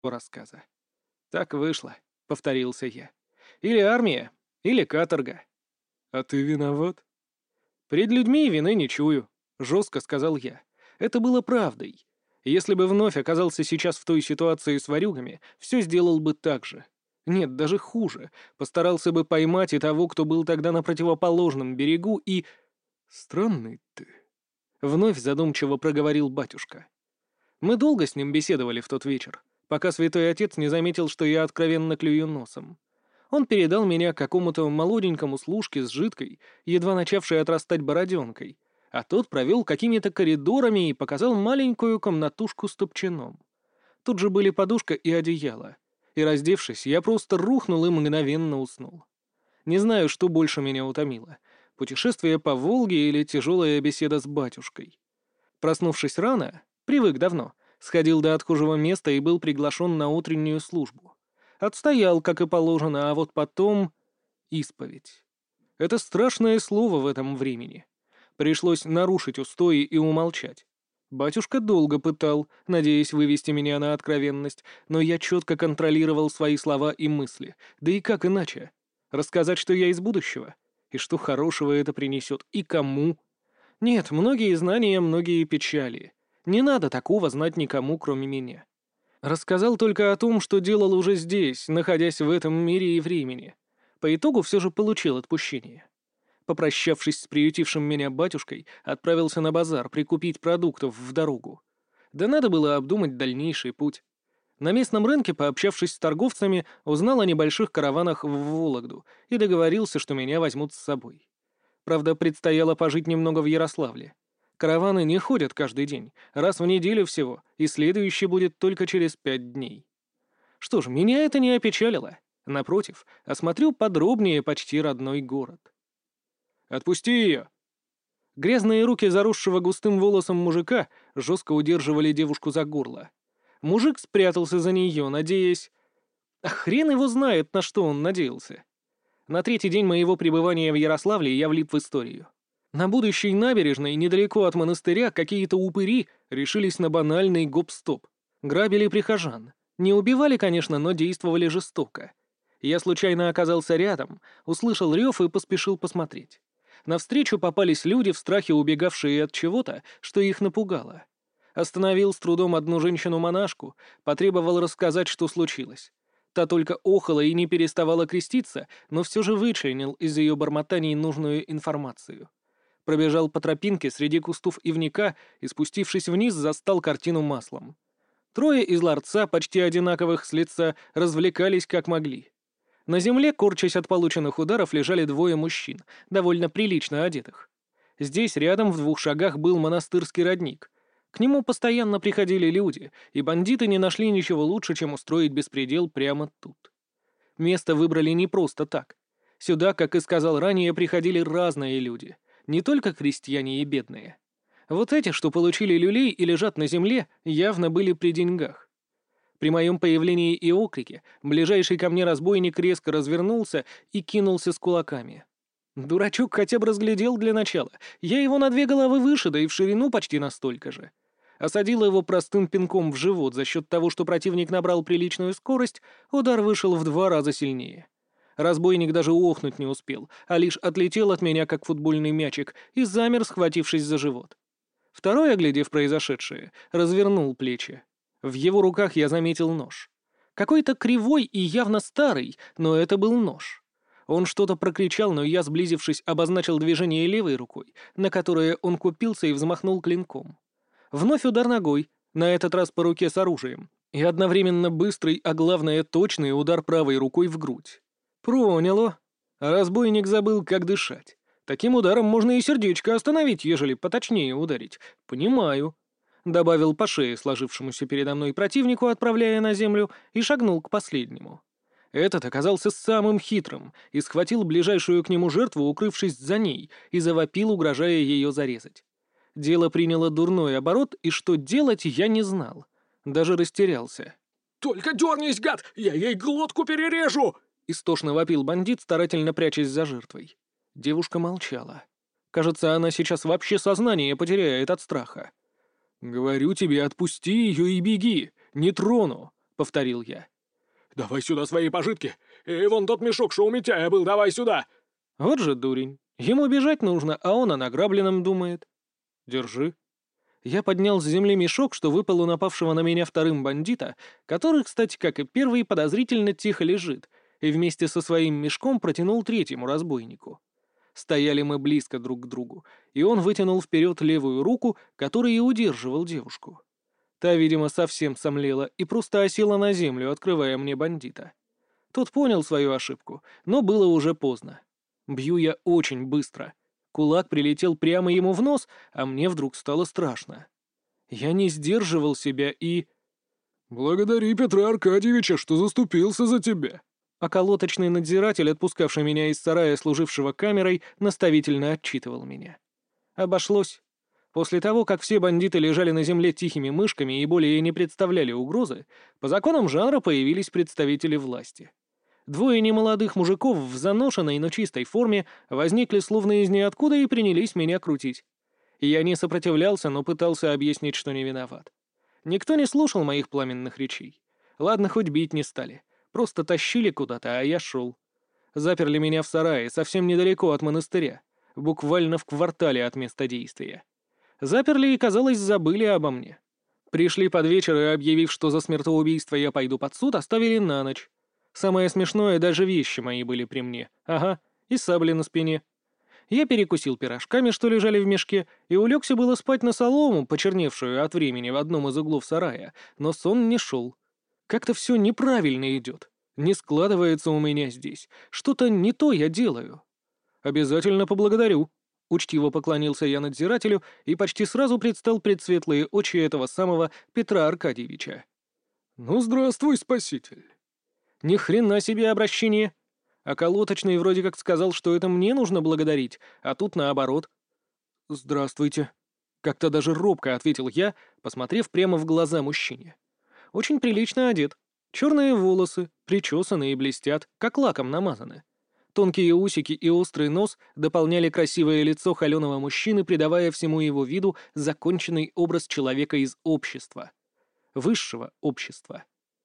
рассказа. «Так вышло», — повторился я. «Или армия, или каторга». «А ты виноват?» «Пред людьми вины не чую», — жестко сказал я. Это было правдой. Если бы вновь оказался сейчас в той ситуации с ворюгами, все сделал бы так же. Нет, даже хуже. Постарался бы поймать и того, кто был тогда на противоположном берегу, и... «Странный ты», — вновь задумчиво проговорил батюшка. Мы долго с ним беседовали в тот вечер, пока святой отец не заметил, что я откровенно клюю носом. Он передал меня какому-то молоденькому служке с жидкой, едва начавшей отрастать бороденкой, а тот провел какими-то коридорами и показал маленькую комнатушку с топчаном. Тут же были подушка и одеяло, и, раздевшись, я просто рухнул и мгновенно уснул. Не знаю, что больше меня утомило — путешествие по Волге или тяжелая беседа с батюшкой. Проснувшись рано, привык давно, сходил до отхожего места и был приглашен на утреннюю службу. Отстоял, как и положено, а вот потом... Исповедь. Это страшное слово в этом времени. Пришлось нарушить устои и умолчать. Батюшка долго пытал, надеясь вывести меня на откровенность, но я четко контролировал свои слова и мысли. Да и как иначе? Рассказать, что я из будущего? И что хорошего это принесет? И кому? Нет, многие знания, многие печали. Не надо такого знать никому, кроме меня. Рассказал только о том, что делал уже здесь, находясь в этом мире и времени. По итогу все же получил отпущение. Попрощавшись с приютившим меня батюшкой, отправился на базар прикупить продуктов в дорогу. Да надо было обдумать дальнейший путь. На местном рынке, пообщавшись с торговцами, узнал о небольших караванах в Вологду и договорился, что меня возьмут с собой. Правда, предстояло пожить немного в Ярославле. Караваны не ходят каждый день, раз в неделю всего, и следующий будет только через 5 дней. Что ж, меня это не опечалило. Напротив, осмотрю подробнее почти родной город. «Отпусти ее!» Грязные руки заросшего густым волосом мужика жестко удерживали девушку за горло. Мужик спрятался за нее, надеясь... А хрен его знает, на что он надеялся. На третий день моего пребывания в Ярославле я влип в историю. На будущей набережной, недалеко от монастыря, какие-то упыри решились на банальный гоп-стоп. Грабили прихожан. Не убивали, конечно, но действовали жестоко. Я случайно оказался рядом, услышал рев и поспешил посмотреть. Навстречу попались люди, в страхе убегавшие от чего-то, что их напугало. Остановил с трудом одну женщину-монашку, потребовал рассказать, что случилось. Та только охала и не переставала креститься, но все же вычленил из ее бормотаний нужную информацию. Пробежал по тропинке среди кустов ивника и, спустившись вниз, застал картину маслом. Трое из ларца, почти одинаковых с лица, развлекались как могли. На земле, корчась от полученных ударов, лежали двое мужчин, довольно прилично одетых. Здесь, рядом, в 2 шагах, был монастырский родник. К нему постоянно приходили люди, и бандиты не нашли ничего лучше, чем устроить беспредел прямо тут. Место выбрали не просто так. Сюда, как и сказал ранее, приходили разные люди, не только крестьяне и бедные. Вот эти, что получили люлей и лежат на земле, явно были при деньгах. При моем появлении и окрике ближайший ко мне разбойник резко развернулся и кинулся с кулаками. Дурачок хотя бы разглядел для начала. Я его на 2 головы выше, да и в ширину почти настолько же. Осадил его простым пинком в живот. За счет того, что противник набрал приличную скорость, удар вышел в 2 раза сильнее. Разбойник даже охнуть не успел, а лишь отлетел от меня, как футбольный мячик, и замер, схватившись за живот. Второй, оглядев произошедшее, развернул плечи. В его руках я заметил нож. Какой-то кривой и явно старый, но это был нож. Он что-то прокричал, но я, сблизившись, обозначил движение левой рукой, на которое он купился и взмахнул клинком. Вновь удар ногой, на этот раз по руке с оружием, и одновременно быстрый, а главное точный удар правой рукой в грудь. Проняло. Разбойник забыл, как дышать. Таким ударом можно и сердечко остановить, ежели поточнее ударить. Понимаю. Добавил по шее сложившемуся передо мной противнику, отправляя на землю, и шагнул к последнему. Этот оказался самым хитрым и схватил ближайшую к нему жертву, укрывшись за ней, и завопил, угрожая ее зарезать. Дело приняло дурной оборот, и что делать, я не знал. Даже растерялся. «Только дернись, гад! Я ей глотку перережу!» Истошно вопил бандит, старательно прячась за жертвой. Девушка молчала. Кажется, она сейчас вообще сознание потеряет от страха. «Говорю тебе, отпусти ее и беги! Не трону!» — повторил я. «Давай сюда свои пожитки! И вон тот мешок, что у Митяя был, давай сюда!» Вот же дурень. Ему бежать нужно, а он о награбленном думает. Держи. Я поднял с земли мешок, что выпал у напавшего на меня вторым бандита, который, кстати, как и первый, подозрительно тихо лежит, и вместе со своим мешком протянул третьему разбойнику. Стояли мы близко друг к другу, и он вытянул вперед левую руку, которой и удерживал девушку. Та, видимо, совсем сомлела и просто осела на землю, открывая мне бандита. Тот понял свою ошибку, но было уже поздно. Бью я очень быстро. Кулак прилетел прямо ему в нос, а мне вдруг стало страшно. Я не сдерживал себя и... «Благодари Петра Аркадьевича, что заступился за тебя». Околоточный надзиратель, отпускавший меня из сарая, служившего камерой, наставительно отчитывал меня. Обошлось. После того, как все бандиты лежали на земле тихими мышками и более не представляли угрозы, по законам жанра появились представители власти. Двое немолодых мужиков в заношенной, но чистой форме возникли словно из ниоткуда и принялись меня крутить. Я не сопротивлялся, но пытался объяснить, что не виноват. Никто не слушал моих пламенных речей. Ладно, хоть бить не стали. Просто тащили куда-то, а я шел. Заперли меня в сарае, совсем недалеко от монастыря. Буквально в квартале от места действия. Заперли и, казалось, забыли обо мне. Пришли под вечер и, объявив, что за смертоубийство я пойду под суд, оставили на ночь. Самое смешное, даже вещи мои были при мне. Ага, и сабли на спине. Я перекусил пирожками, что лежали в мешке, и улегся было спать на солому, почерневшую от времени в одном из углов сарая, но сон не шел. Как-то все неправильно идет. Не складывается у меня здесь. Что-то не то я делаю. Обязательно поблагодарю. Учтиво поклонился я надзирателю и почти сразу предстал пред светлые очи этого самого Петра Аркадьевича. «Ну, здравствуй, спаситель». Ни хрена себе обращение. Околоточный вроде как сказал, что это мне нужно благодарить, а тут наоборот. «Здравствуйте». Как-то даже робко ответил я, посмотрев прямо в глаза мужчине. Очень прилично одет. Черные волосы, причесаны и блестят, как лаком намазаны. Тонкие усики и острый нос дополняли красивое лицо холеного мужчины, придавая всему его виду законченный образ человека из общества. Высшего общества.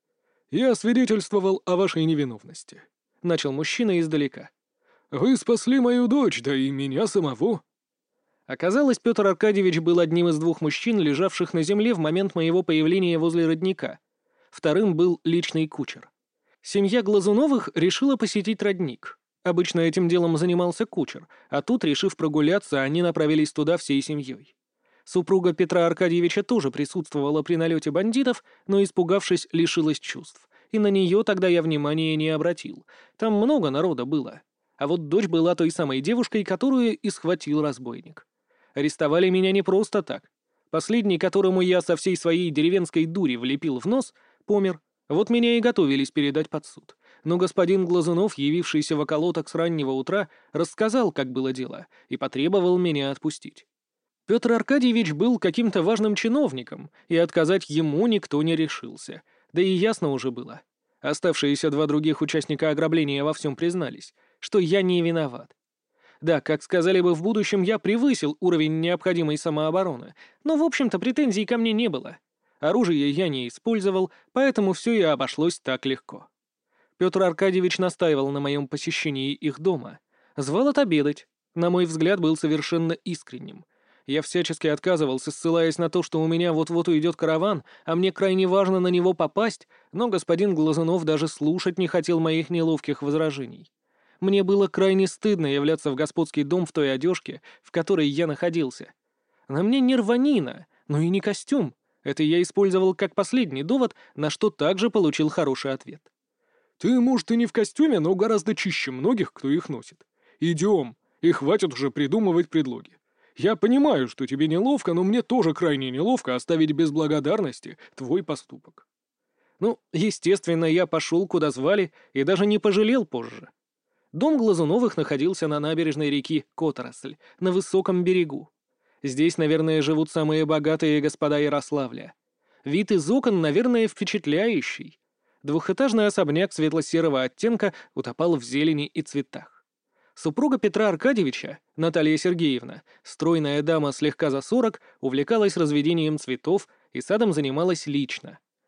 «Я свидетельствовал о вашей невиновности», — начал мужчина издалека. «Вы спасли мою дочь, да и меня самого». Оказалось, Петр Аркадьевич был одним из двух мужчин, лежавших на земле в момент моего появления возле родника. Вторым был личный кучер. Семья Глазуновых решила посетить родник. Обычно этим делом занимался кучер, а тут, решив прогуляться, они направились туда всей семьей. Супруга Петра Аркадьевича тоже присутствовала при налете бандитов, но, испугавшись, лишилась чувств. И на нее тогда я внимания не обратил. Там много народа было. А вот дочь была той самой девушкой, которую и схватил разбойник. Арестовали меня не просто так. Последний, которому я со всей своей деревенской дури влепил в нос, помер. Вот меня и готовились передать под суд. Но господин Глазунов, явившийся в околоток с раннего утра, рассказал, как было дело, и потребовал меня отпустить. Петр Аркадьевич был каким-то важным чиновником, и отказать ему никто не решился. Да и ясно уже было. Оставшиеся два других участника ограбления во всем признались, что я не виноват. Да, как сказали бы в будущем, я превысил уровень необходимой самообороны, но, в общем-то, претензий ко мне не было. Оружие я не использовал, поэтому все и обошлось так легко. Петр Аркадьевич настаивал на моем посещении их дома. Звал отобедать. На мой взгляд, был совершенно искренним. Я всячески отказывался, ссылаясь на то, что у меня вот-вот уйдет караван, а мне крайне важно на него попасть, но господин Глазунов даже слушать не хотел моих неловких возражений. Мне было крайне стыдно являться в господский дом в той одежке, в которой я находился. На мне не рванина, но и не костюм. Это я использовал как последний довод, на что также получил хороший ответ. «Ты, может, и не в костюме, но гораздо чище многих, кто их носит. Идем, и хватит уже придумывать предлоги. Я понимаю, что тебе неловко, но мне тоже крайне неловко оставить без благодарности твой поступок». Ну, естественно, я пошел, куда звали, и даже не пожалел позже. Дом Глазуновых находился на набережной реки Которосль, на высоком берегу. Здесь, наверное, живут самые богатые господа Ярославля. Вид из окон, наверное, впечатляющий. Двухэтажный особняк светло-серого оттенка утопал в зелени и цветах. Супруга Петра Аркадьевича, Наталья Сергеевна, стройная дама слегка за 40, увлекалась разведением цветов и садом занималась лично.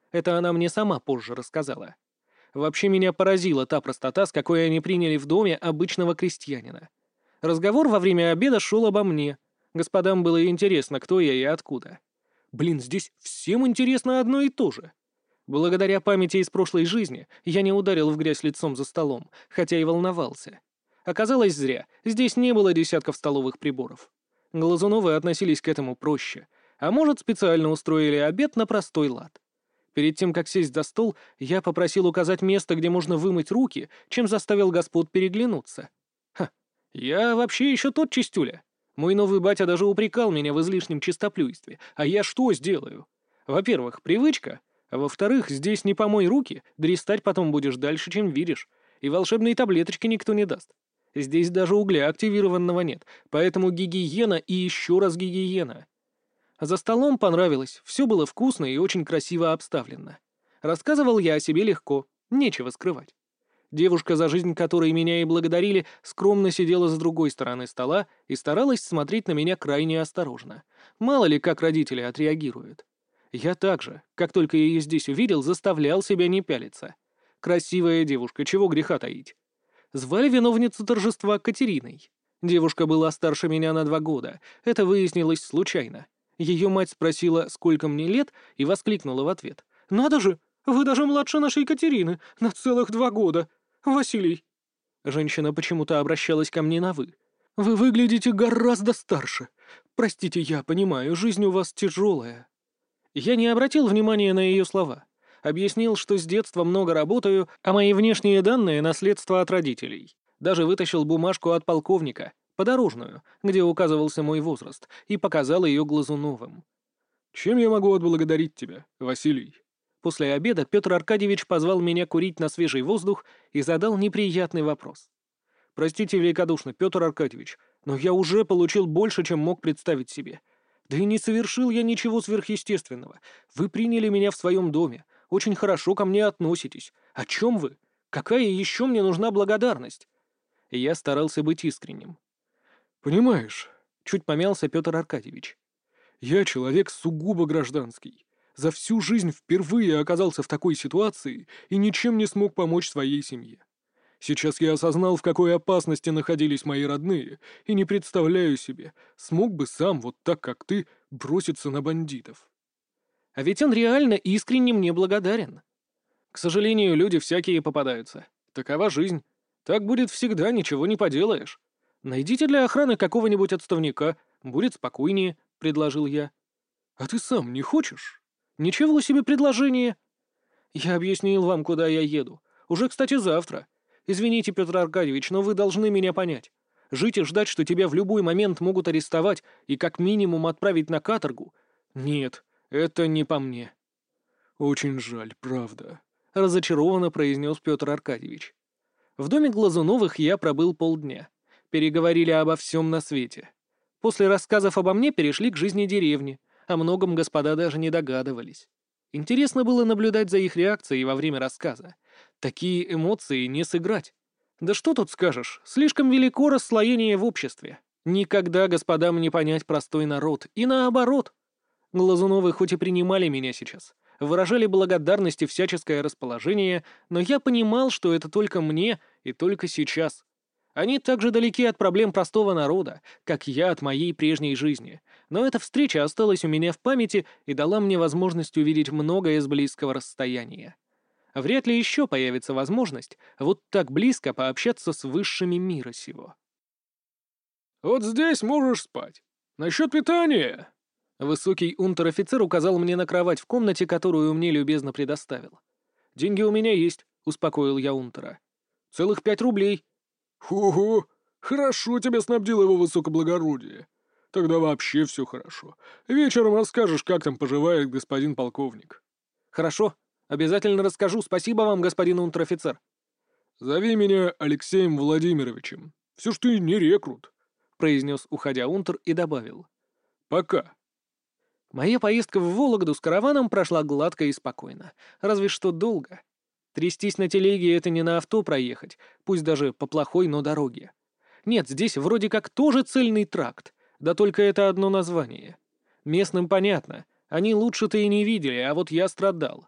Это она мне сама позже рассказала. Вообще меня поразила та простота, с какой они приняли в доме обычного крестьянина. Разговор во время обеда шел обо мне. Господам было интересно, кто я и откуда. Блин, здесь всем интересно одно и то же. Благодаря памяти из прошлой жизни я не ударил в грязь лицом за столом, хотя и волновался. Оказалось, зря. Здесь не было десятков столовых приборов. Глазуновы относились к этому проще. А может, специально устроили обед на простой лад. Перед тем, как сесть за стол, я попросил указать место, где можно вымыть руки, чем заставил господ переглянуться. Ха, я вообще еще тот чистюля. Мой новый батя даже упрекал меня в излишнем чистоплюйстве. А я что сделаю? Во-первых, привычка. А во-вторых, здесь не помой руки, дрестать потом будешь дальше, чем видишь. И волшебные таблеточки никто не даст. Здесь даже угля активированного нет, поэтому гигиена и еще раз гигиена. За столом понравилось, все было вкусно и очень красиво обставлено. Рассказывал я о себе легко, нечего скрывать. Девушка, за жизнь которой меня и благодарили, скромно сидела с другой стороны стола и старалась смотреть на меня крайне осторожно. Мало ли, как родители отреагируют. Я также, как только ее здесь увидел, заставлял себя не пялиться. Красивая девушка, чего греха таить. Звали виновницу торжества Катериной. Девушка была старше меня на 2 года, это выяснилось случайно. Ее мать спросила, сколько мне лет, и воскликнула в ответ. «Надо же, вы даже младше нашей Катерины, на целых 2 года. Василий». Женщина почему-то обращалась ко мне на «вы». «Вы выглядите гораздо старше. Простите, я понимаю, жизнь у вас тяжелая». Я не обратил внимания на ее слова. Объяснил, что с детства много работаю, а мои внешние данные — наследство от родителей. Даже вытащил бумажку от полковника, подорожную, где указывался мой возраст, и показал ее Глазуновым. «Чем я могу отблагодарить тебя, Василий?» После обеда Петр Аркадьевич позвал меня курить на свежий воздух и задал неприятный вопрос. «Простите великодушно, Петр Аркадьевич, но я уже получил больше, чем мог представить себе. Да и не совершил я ничего сверхъестественного. Вы приняли меня в своем доме, очень хорошо ко мне относитесь. О чем вы? Какая еще мне нужна благодарность?» И я старался быть искренним. «Понимаешь», — чуть помялся Петр Аркадьевич. «Я человек сугубо гражданский. За всю жизнь впервые оказался в такой ситуации и ничем не смог помочь своей семье. Сейчас я осознал, в какой опасности находились мои родные, и не представляю себе, смог бы сам, вот так как ты, броситься на бандитов». А ведь он реально искренне мне благодарен. К сожалению, люди всякие попадаются. Такова жизнь. Так будет всегда, ничего не поделаешь. Найдите для охраны какого-нибудь отставника, будет спокойнее, — предложил я. «А ты сам не хочешь?» Ничего себе предложение. Я объяснил вам, куда я еду. Уже, кстати, завтра. Извините, Петр Аркадьевич, но вы должны меня понять. Жить и ждать, что тебя в любой момент могут арестовать и как минимум отправить на каторгу? Нет, это не по мне. «Очень жаль, правда», — разочарованно произнес Петр Аркадьевич. В доме Глазуновых я пробыл полдня. Переговорили обо всем на свете. После рассказов обо мне перешли к жизни деревни. О многом господа даже не догадывались. Интересно было наблюдать за их реакцией во время рассказа. Такие эмоции не сыграть. Да что тут скажешь, слишком велико расслоение в обществе. Никогда господам не понять простой народ, и наоборот. Глазуновы хоть и принимали меня сейчас, выражали благодарность и всяческое расположение, но я понимал, что это только мне и только сейчас. Они так же далеки от проблем простого народа, как я от моей прежней жизни. Но эта встреча осталась у меня в памяти и дала мне возможность увидеть многое с близкого расстояния. Вряд ли еще появится возможность вот так близко пообщаться с высшими мира сего. «Вот здесь можешь спать. Насчет питания...» Высокий унтер-офицер указал мне на кровать в комнате, которую мне любезно предоставил. «Деньги у меня есть», — успокоил я унтера. «Целых 5 рублей». «Хо-хо, хорошо тебя снабдил его высокоблагородие. Тогда вообще все хорошо. Вечером расскажешь, как там поживает господин полковник». «Хорошо, обязательно расскажу. Спасибо вам, господин унтер-офицер». «Зови меня Алексеем Владимировичем. Все ж ты не рекрут», — произнес, уходя унтер, и добавил. «Пока». Моя поездка в Вологду с караваном прошла гладко и спокойно. Разве что долго. Трястись на телеге — это не на авто проехать, пусть даже по плохой, но дороге. Нет, здесь вроде как тоже цельный тракт, да только это одно название. Местным понятно, они лучше-то и не видели, а вот я страдал.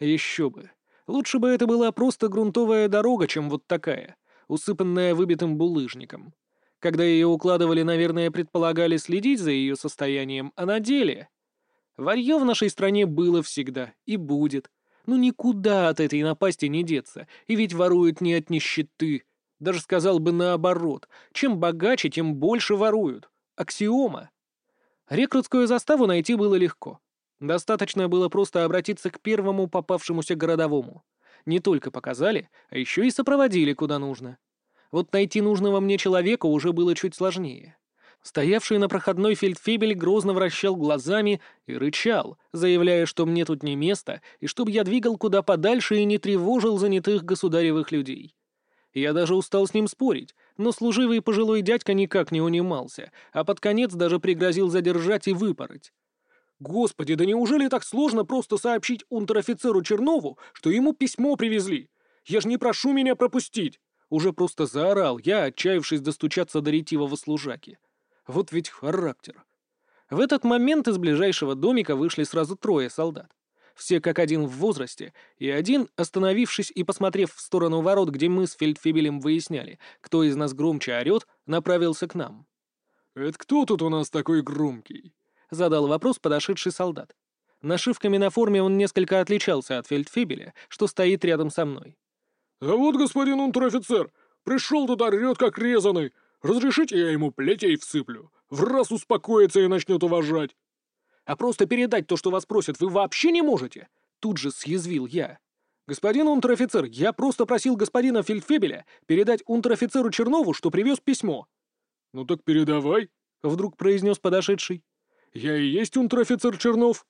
Еще бы. Лучше бы это была просто грунтовая дорога, чем вот такая, усыпанная выбитым булыжником. Когда ее укладывали, наверное, предполагали следить за ее состоянием, а на деле... Варьё в нашей стране было всегда и будет. Ну никуда от этой напасти не деться, и ведь воруют не от нищеты. Даже сказал бы наоборот. Чем богаче, тем больше воруют. Аксиома. Рекрутскую заставу найти было легко. Достаточно было просто обратиться к первому попавшемуся городовому. Не только показали, а еще и сопроводили куда нужно. Вот найти нужного мне человека уже было чуть сложнее. Стоявший на проходной фельдфебель грозно вращал глазами и рычал, заявляя, что мне тут не место, и чтобы я двигал куда подальше и не тревожил занятых государевых людей. Я даже устал с ним спорить, но служивый пожилой дядька никак не унимался, а под конец даже пригрозил задержать и выпороть. «Господи, да неужели так сложно просто сообщить унтер-офицеру Чернову, что ему письмо привезли? Я ж не прошу меня пропустить!» Уже просто заорал я, отчаявшись достучаться до ретивого служаки. Вот ведь характер. В этот момент из ближайшего домика вышли сразу трое солдат. Все как один в возрасте, и один, остановившись и посмотрев в сторону ворот, где мы с фельдфебелем выясняли, кто из нас громче орёт, направился к нам. «Это кто тут у нас такой громкий?» — задал вопрос подошедший солдат. Нашивками на форме он несколько отличался от фельдфебеля, что стоит рядом со мной. «А вот господин унтер-офицер, пришел тут орёт как резаный. Разрешите, я ему плетей всыплю? В раз успокоится и начнет уважать». «А просто передать то, что вас просят, вы вообще не можете?» Тут же съязвил я. «Господин унтер-офицер, я просто просил господина фельдфебеля передать унтер-офицеру Чернову, что привез письмо». «Ну так передавай», — вдруг произнес подошедший. «Я и есть унтер-офицер Чернов».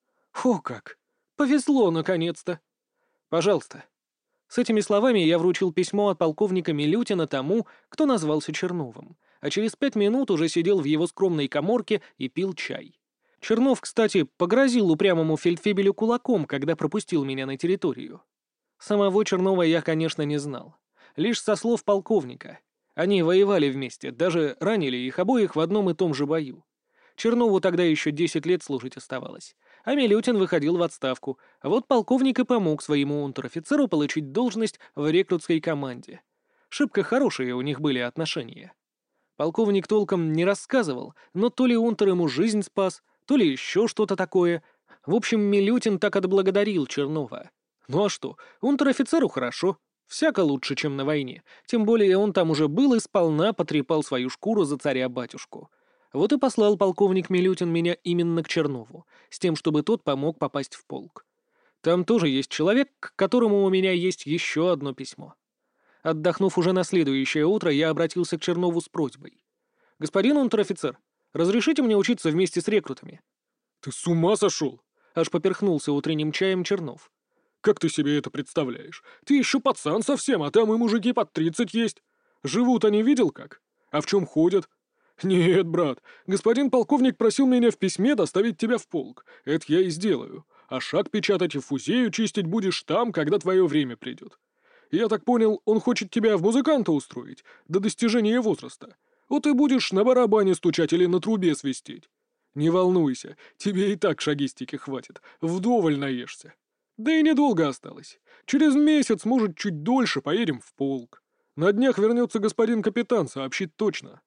«О как! Повезло, наконец-то! Пожалуйста». С этими словами я вручил письмо от полковника Милютина тому, кто назвался Черновым, а через 5 минут уже сидел в его скромной каморке и пил чай. Чернов, кстати, погрозил упрямому фельдфебелю кулаком, когда пропустил меня на территорию. Самого Чернова я, конечно, не знал. Лишь со слов полковника. Они воевали вместе, даже ранили их обоих в одном и том же бою. Чернову тогда еще 10 лет служить оставалось, а Милютин выходил в отставку, а вот полковник и помог своему унтер-офицеру получить должность в рекрутской команде. Шибко хорошие у них были отношения. Полковник толком не рассказывал, но то ли унтер ему жизнь спас, то ли еще что-то такое. В общем, Милютин так отблагодарил Чернова. Ну а что, унтер-офицеру хорошо, всяко лучше, чем на войне, тем более он там уже был и сполна потрепал свою шкуру за царя-батюшку. Вот и послал полковник Милютин меня именно к Чернову, с тем, чтобы тот помог попасть в полк. Там тоже есть человек, к которому у меня есть еще одно письмо. Отдохнув уже на следующее утро, я обратился к Чернову с просьбой. «Господин унтер-офицер, разрешите мне учиться вместе с рекрутами?» «Ты с ума сошел?» — аж поперхнулся утренним чаем Чернов. «Как ты себе это представляешь? Ты еще пацан совсем, а там и мужики под 30 есть. Живут они видел как? А в чем ходят? Нет, брат, господин полковник просил меня в письме доставить тебя в полк. Это я и сделаю. А шаг печатать и фузею чистить будешь там, когда твое время придет. Я так понял, он хочет тебя в музыканта устроить до достижения возраста. Вот и будешь на барабане стучать или на трубе свистеть. Не волнуйся, тебе и так шагистики хватит, вдоволь наешься. Да и недолго осталось. Через месяц, может, чуть дольше, поедем в полк. На днях вернется господин капитан, сообщит точно».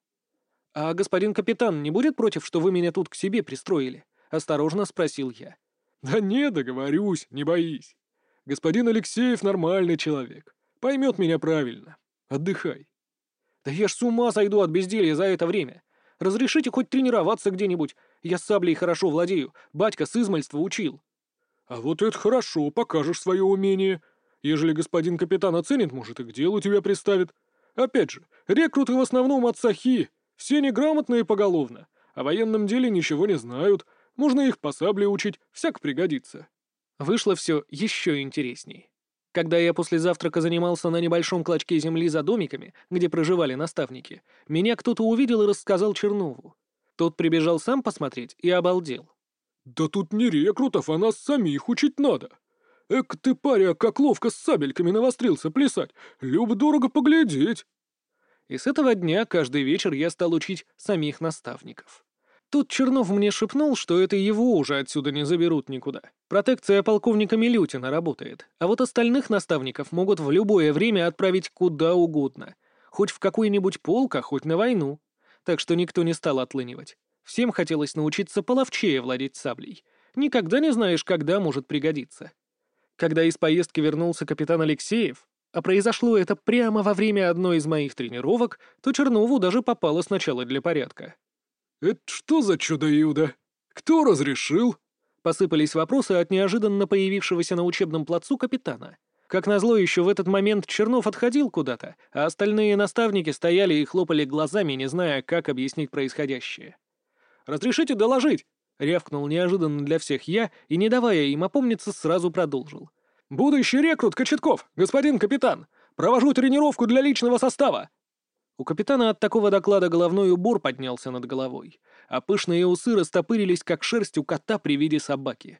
«А господин капитан не будет против, что вы меня тут к себе пристроили?» — осторожно спросил я. «Да не, договорюсь, не боись. Господин Алексеев нормальный человек. Поймет меня правильно. Отдыхай». «Да я ж с ума сойду от безделья за это время. Разрешите хоть тренироваться где-нибудь. Я саблей хорошо владею. Батька с измальства учил». «А вот это хорошо, покажешь свое умение. Ежели господин капитан оценит, может, и к делу тебя приставит. Опять же, рекруты в основном от сахи. Все неграмотные поголовно. О военном деле ничего не знают. Можно их по сабле учить, всяк пригодится». Вышло все еще интересней. Когда я после завтрака занимался на небольшом клочке земли за домиками, где проживали наставники, меня кто-то увидел и рассказал Чернову. Тот прибежал сам посмотреть и обалдел. «Да тут не рекрутов, а нас самих учить надо. Эк ты, паря, как ловко с сабельками навострился плясать. Любо-дорого поглядеть». И с этого дня каждый вечер я стал учить самих наставников. Тут Чернов мне шепнул, что это его уже отсюда не заберут никуда. Протекция полковника Милютина работает, а вот остальных наставников могут в любое время отправить куда угодно. Хоть в какой-нибудь полк, а хоть на войну. Так что никто не стал отлынивать. Всем хотелось научиться половчее владеть саблей. Никогда не знаешь, когда может пригодиться. Когда из поездки вернулся капитан Алексеев, а произошло это прямо во время одной из моих тренировок, то Чернову даже попало сначала для порядка. «Это что за чудо-юдо? Кто разрешил?» Посыпались вопросы от неожиданно появившегося на учебном плацу капитана. Как назло, еще в этот момент Чернов отходил куда-то, а остальные наставники стояли и хлопали глазами, не зная, как объяснить происходящее. «Разрешите доложить?» — рявкнул неожиданно для всех я и, не давая им опомниться, сразу продолжил. «Будущий рекрут Кочетков, господин капитан! Провожу тренировку для личного состава!» У капитана от такого доклада головной убор поднялся над головой, а пышные усы растопырились, как шерсть у кота при виде собаки.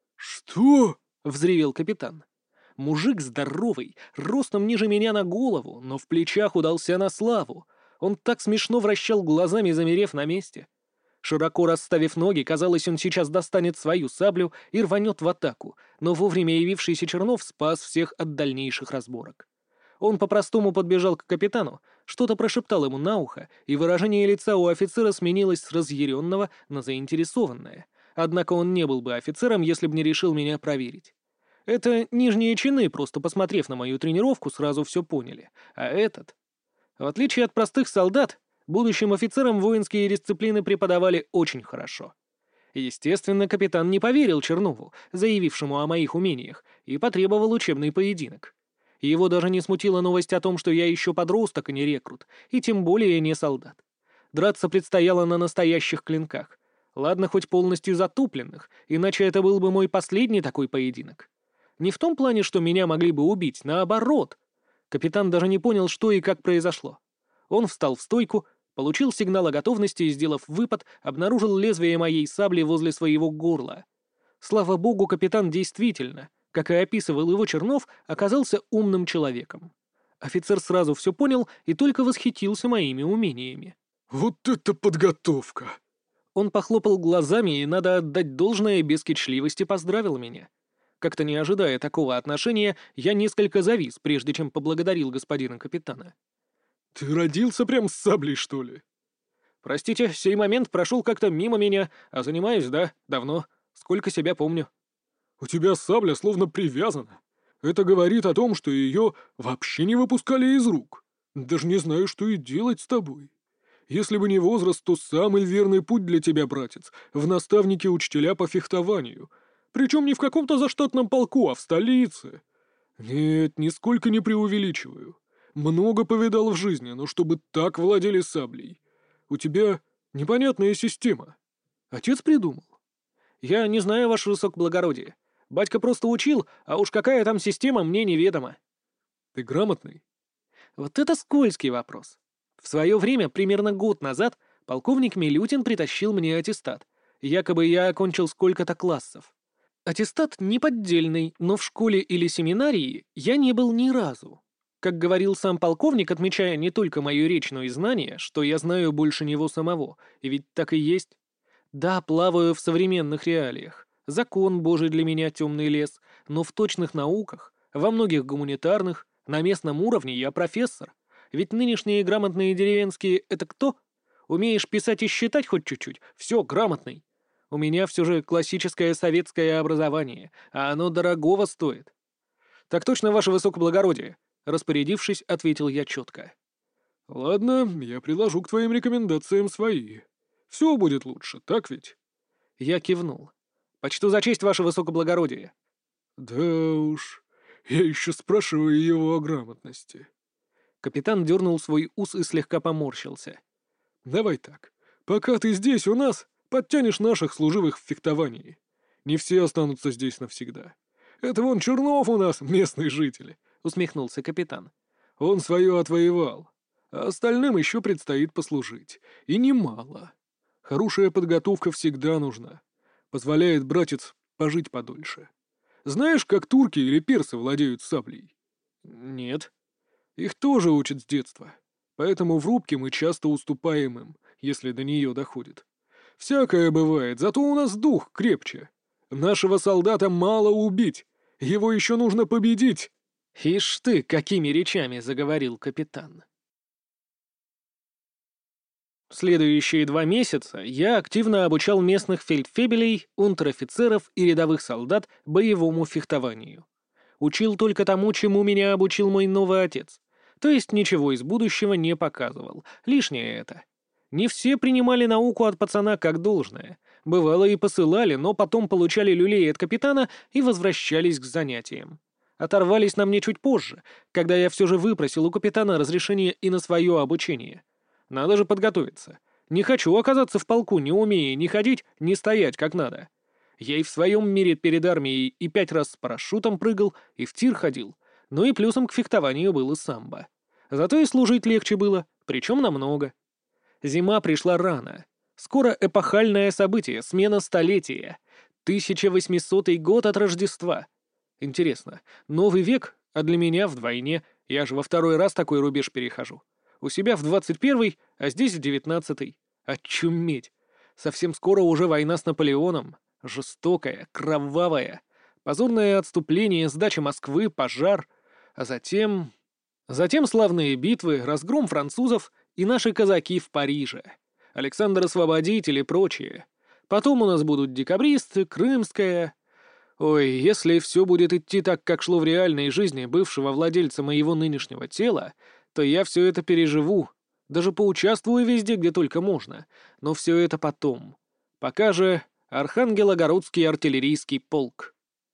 «Что?» — взревел капитан. Мужик здоровый, ростом ниже меня на голову, но в плечах удался на славу. Он так смешно вращал глазами, замерев на месте. Широко расставив ноги, казалось, он сейчас достанет свою саблю и рванет в атаку, но вовремя явившийся Чернов спас всех от дальнейших разборок. Он по-простому подбежал к капитану, что-то прошептал ему на ухо, и выражение лица у офицера сменилось с разъяренного на заинтересованное. Однако он не был бы офицером, если бы не решил меня проверить. Это нижние чины, просто посмотрев на мою тренировку, сразу все поняли. А этот... В отличие от простых солдат, будущим офицерам воинские дисциплины преподавали очень хорошо. Естественно, капитан не поверил Чернову, заявившему о моих умениях, и потребовал учебный поединок. Его даже не смутила новость о том, что я еще подросток, а не рекрут, и тем более не солдат. Драться предстояло на настоящих клинках. Ладно, хоть полностью затупленных, иначе это был бы мой последний такой поединок. Не в том плане, что меня могли бы убить, наоборот. Капитан даже не понял, что и как произошло. Он встал в стойку, получил сигнал о готовности и, сделав выпад, обнаружил лезвие моей сабли возле своего горла. Слава богу, капитан действительно, как и описывал его Чернов, оказался умным человеком. Офицер сразу все понял и только восхитился моими умениями. «Вот это подготовка!» Он похлопал глазами и, надо отдать должное, без кичливости поздравил меня. Как-то не ожидая такого отношения, я несколько завис, прежде чем поблагодарил господина капитана. «Ты родился прям с саблей, что ли?» «Простите, сей момент прошел как-то мимо меня, а занимаюсь, да, давно, сколько себя помню». «У тебя сабля словно привязана. Это говорит о том, что ее вообще не выпускали из рук. Даже не знаю, что и делать с тобой. Если бы не возраст, то самый верный путь для тебя, братец, в наставники-учителя по фехтованию. Причем не в каком-то заштатном полку, а в столице. Нет, нисколько не преувеличиваю. Много повидал в жизни, но чтобы так владели саблей. У тебя непонятная система». Отец придумал. Я не знаю, ваше высокоблагородие. Батька просто учил, а уж какая там система, мне неведома. «Ты грамотный?» Вот это скользкий вопрос. В свое время, примерно год назад, полковник Милютин притащил мне аттестат. Якобы я окончил сколько-то классов. Аттестат неподдельный, но в школе или семинарии я не был ни разу. Как говорил сам полковник, отмечая не только мою речь, но и знания, что я знаю больше него самого, и ведь так и есть. Да, плаваю в современных реалиях. Закон божий для меня темный лес, но в точных науках, во многих гуманитарных, на местном уровне я профессор. Ведь нынешние грамотные деревенские — это кто? Умеешь писать и считать хоть чуть-чуть? Все, грамотный. У меня все же классическое советское образование, а оно дорогого стоит. Так точно, ваше высокоблагородие. Распорядившись, ответил я четко. «Ладно, я приложу к твоим рекомендациям свои. Все будет лучше, так ведь?» Я кивнул. «Почту за честь, ваше высокоблагородие». «Да уж, я еще спрашиваю его о грамотности». Капитан дернул свой ус и слегка поморщился. «Давай так. Пока ты здесь у нас, подтянешь наших служивых в фехтовании. Не все останутся здесь навсегда. Это вон Чернов у нас, местный житель», — усмехнулся капитан. «Он свое отвоевал, а остальным еще предстоит послужить. И немало. Хорошая подготовка всегда нужна. Позволяет, братец, пожить подольше. Знаешь, как турки или персы владеют саблей?» «Нет». «Их тоже учат с детства. Поэтому в рубке мы часто уступаем им, если до нее доходит. Всякое бывает, зато у нас дух крепче. Нашего солдата мало убить, его еще нужно победить». «Ишь ты, какими речами!» — заговорил капитан. Следующие 2 месяца я активно обучал местных фельдфебелей, унтер-офицеров и рядовых солдат боевому фехтованию. Учил только тому, чему меня обучил мой новый отец. То есть ничего из будущего не показывал. Лишнее это. Не все принимали науку от пацана как должное. Бывало и посылали, но потом получали люлей от капитана и возвращались к занятиям. Оторвались на мне чуть позже, когда я все же выпросил у капитана разрешение и на свое обучение. Надо же подготовиться. Не хочу оказаться в полку, не умея ни ходить, ни стоять как надо. Я и в своем мире перед армией и 5 раз с парашютом прыгал, и в тир ходил. Ну и плюсом к фехтованию было самбо. Зато и служить легче было, причем намного. Зима пришла рано. Скоро эпохальное событие, смена столетия. 1800 год от Рождества. Интересно, новый век, а для меня вдвойне, я же во 2-й раз такой рубеж перехожу. У себя в 21-й, а здесь в 19-й. Очуметь. Совсем скоро уже война с Наполеоном. Жестокая, кровавая. Позорное отступление, сдача Москвы, пожар. А затем... Затем славные битвы, разгром французов и наши казаки в Париже. Александр Освободитель и прочее. Потом у нас будут декабристы, Крымская... Ой, если все будет идти так, как шло в реальной жизни бывшего владельца моего нынешнего тела, то я все это переживу, даже поучаствую везде, где только можно, но все это потом. Пока же Архангелогородский артиллерийский полк.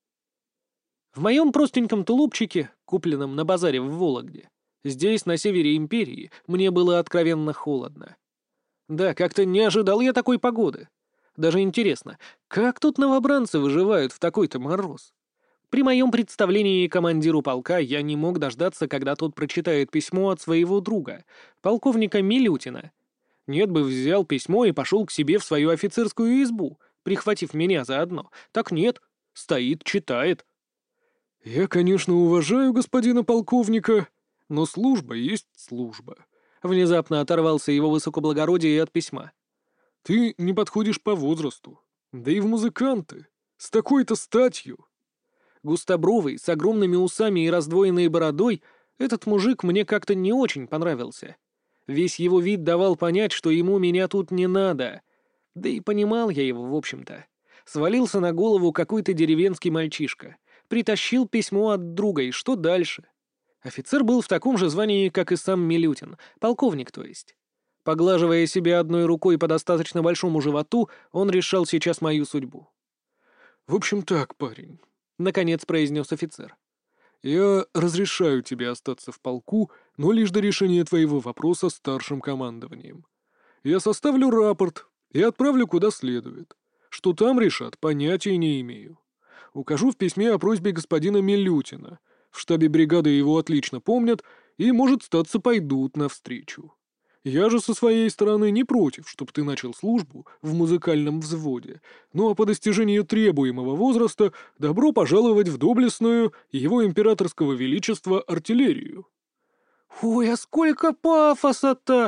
В моем простеньком тулупчике, купленном на базаре в Вологде, здесь, на севере империи, мне было откровенно холодно. Да, как-то не ожидал я такой погоды. Даже интересно, как тут новобранцы выживают в такой-то мороз? При моем представлении командиру полка я не мог дождаться, когда тот прочитает письмо от своего друга, полковника Милютина. Нет бы взял письмо и пошел к себе в свою офицерскую избу, прихватив меня заодно. Так нет, стоит, читает. «Я, конечно, уважаю господина полковника, но служба есть служба». Внезапно оторвался его высокоблагородие от письма. «Ты не подходишь по возрасту. Да и в музыканты. С такой-то статью». Густобровый, с огромными усами и раздвоенной бородой, этот мужик мне как-то не очень понравился. Весь его вид давал понять, что ему меня тут не надо. Да и понимал я его, в общем-то. Свалился на голову какой-то деревенский мальчишка. Притащил письмо от друга, и что дальше? Офицер был в таком же звании, как и сам Милютин, полковник, то есть. Поглаживая себя одной рукой по достаточно большому животу, он решал сейчас мою судьбу. «В общем так, парень», — наконец произнес офицер. «Я разрешаю тебе остаться в полку, но лишь до решения твоего вопроса старшим командованием. Я составлю рапорт и отправлю куда следует. Что там решат, понятия не имею. Укажу в письме о просьбе господина Милютина. В штабе бригады его отлично помнят и, может, статься, пойдут навстречу. Я же со своей стороны не против, чтобы ты начал службу в музыкальном взводе, ну а по достижению требуемого возраста добро пожаловать в доблестную его императорского величества артиллерию». «Ой, а сколько пафоса-то!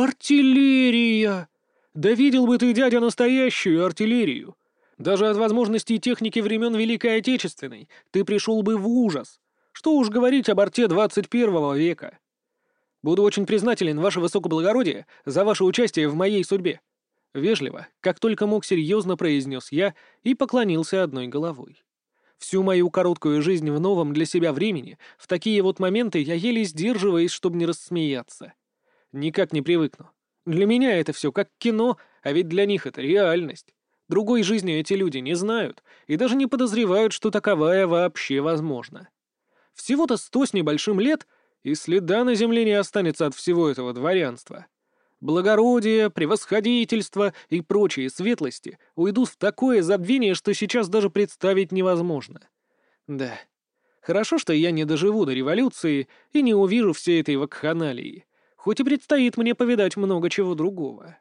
Артиллерия! Да видел бы ты, дядя, настоящую артиллерию! Даже от возможностей техники времен Великой Отечественной ты пришел бы в ужас! Что уж говорить об арте 21 века! Буду очень признателен, ваше высокоблагородие, за ваше участие в моей судьбе!» Вежливо, как только мог, серьезно произнес я и поклонился одной головой. Всю мою короткую жизнь в новом для себя времени, в такие вот моменты я еле сдерживаюсь, чтобы не рассмеяться. Никак не привыкну. Для меня это все как кино, а ведь для них это реальность. Другой жизни эти люди не знают и даже не подозревают, что таковая вообще возможна. Всего-то 100 с небольшим лет, и следа на земле не останется от всего этого дворянства. Благородие, превосходительство и прочие светлости уйдут в такое забвение, что сейчас даже представить невозможно. Да, хорошо, что я не доживу до революции и не увижу всей этой вакханалии, хоть и предстоит мне повидать много чего другого.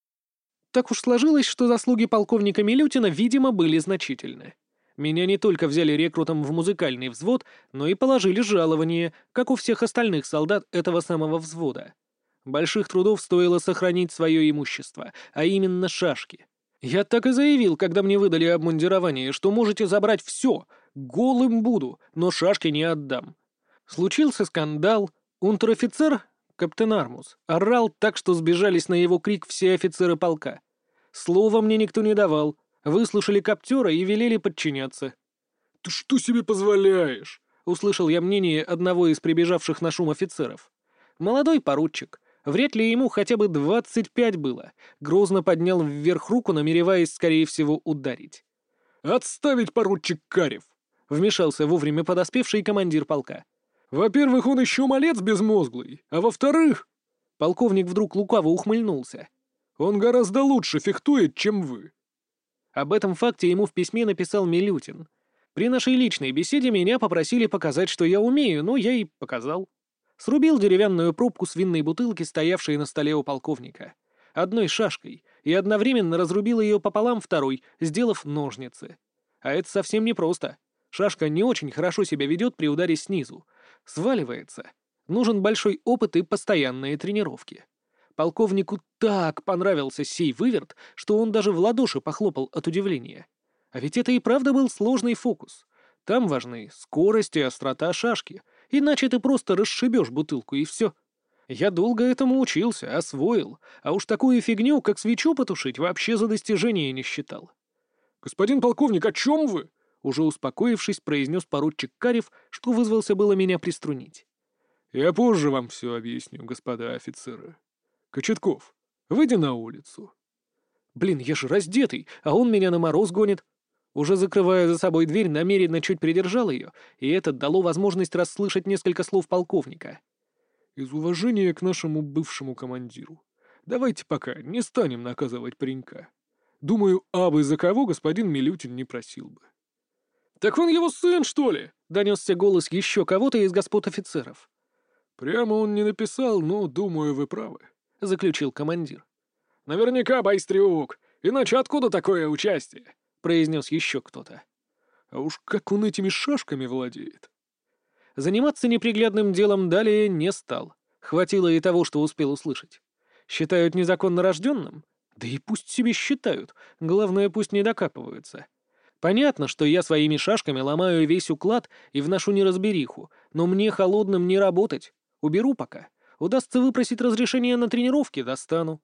Так уж сложилось, что заслуги полковника Милютина, видимо, были значительны. Меня не только взяли рекрутом в музыкальный взвод, но и положили жалование, как у всех остальных солдат этого самого взвода. Больших трудов стоило сохранить свое имущество, а именно шашки. Я так и заявил, когда мне выдали обмундирование, что можете забрать все, голым буду, но шашки не отдам. Случился скандал, унтер-офицер, каптен Армус, орал так, что сбежались на его крик все офицеры полка. Слова мне никто не давал, выслушали коптера и велели подчиняться. «Ты что себе позволяешь?» — услышал я мнение одного из прибежавших на шум офицеров. Молодой поручик, вряд ли ему хотя бы 25 было, грозно поднял вверх руку, намереваясь, скорее всего, ударить. «Отставить, поручик Карев!» — вмешался вовремя подоспевший командир полка. «Во-первых, он еще малец безмозглый, а во-вторых...» Полковник вдруг лукаво ухмыльнулся. «Он гораздо лучше фехтует, чем вы». Об этом факте ему в письме написал Милютин. При нашей личной беседе меня попросили показать, что я умею, но я и показал. Срубил деревянную пробку с винной бутылки, стоявшей на столе у полковника, одной шашкой, и одновременно разрубил ее пополам второй, сделав ножницы. А это совсем непросто. Шашка не очень хорошо себя ведет при ударе снизу. Сваливается. Нужен большой опыт и постоянные тренировки. Полковнику так понравился сей выверт, что он даже в ладоши похлопал от удивления. А ведь это и правда был сложный фокус. Там важны скорость и острота шашки, иначе ты просто расшибешь бутылку и все. Я долго этому учился, освоил, а уж такую фигню, как свечу потушить, вообще за достижение не считал. «Господин полковник, о чем вы?» Уже успокоившись, произнес поручик Карев, что вызвался было меня приструнить. «Я позже вам все объясню, господа офицеры. Кочетков, выйди на улицу». Блин, я же раздетый, а он меня на мороз гонит. Уже закрывая за собой дверь, намеренно чуть придержал ее, и это дало возможность расслышать несколько слов полковника. «Из уважения к нашему бывшему командиру. Давайте пока не станем наказывать паренька. Думаю, абы за кого господин Милютин не просил бы». «Так он его сын, что ли?» — донесся голос еще кого-то из господ офицеров. «Прямо он не написал, но, думаю, вы правы», — заключил командир. «Наверняка байстрюк, иначе откуда такое участие?» — произнес еще кто-то. «А уж как он этими шашками владеет!» Заниматься неприглядным делом далее не стал. Хватило и того, что успел услышать. Считают незаконно рожденным? Да и пусть себе считают. Главное, пусть не докапываются. Понятно, что я своими шашками ломаю весь уклад и вношу неразбериху, но мне холодным не работать. Уберу пока. Удастся выпросить разрешение на тренировки — достану.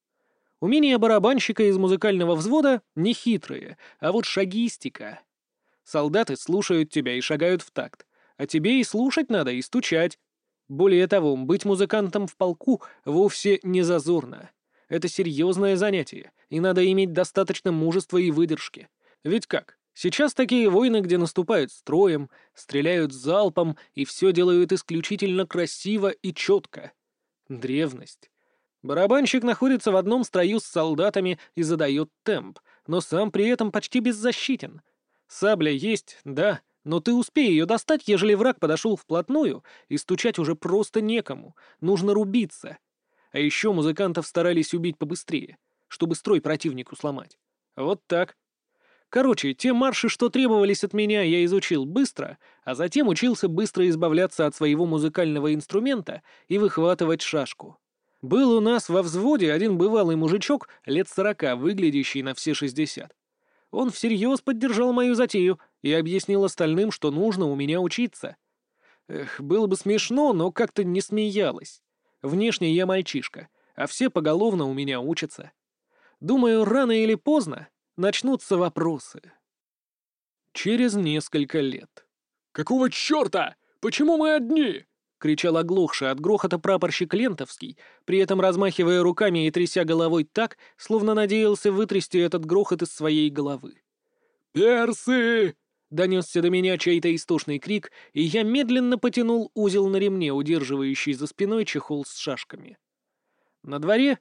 Умения барабанщика из музыкального взвода нехитрые, а вот шагистика. Солдаты слушают тебя и шагают в такт, а тебе и слушать надо, и стучать. Более того, быть музыкантом в полку вовсе не зазорно. Это серьезное занятие, и надо иметь достаточно мужества и выдержки. Ведь как? Сейчас такие войны, где наступают строем, стреляют залпом и все делают исключительно красиво и четко. Древность. Барабанщик находится в одном строю с солдатами и задает темп, но сам при этом почти беззащитен. Сабля есть, да, но ты успей ее достать, ежели враг подошел вплотную, и стучать уже просто некому, нужно рубиться. А еще музыкантов старались убить побыстрее, чтобы строй противнику сломать. Вот так. Короче, те марши, что требовались от меня, я изучил быстро, а затем учился быстро избавляться от своего музыкального инструмента и выхватывать шашку. Был у нас во взводе один бывалый мужичок, лет 40, выглядящий на все 60. Он всерьез поддержал мою затею и объяснил остальным, что нужно у меня учиться. Эх, было бы смешно, но как-то не смеялось. Внешне я мальчишка, а все поголовно у меня учатся. Думаю, рано или поздно начнутся вопросы. Через несколько лет. «Какого черта? Почему мы одни?» — кричал оглохший от грохота прапорщик Лентовский, при этом размахивая руками и тряся головой так, словно надеялся вытрясти этот грохот из своей головы. «Персы!» — донесся до меня чей-то истошный крик, и я медленно потянул узел на ремне, удерживающий за спиной чехол с шашками. На дворе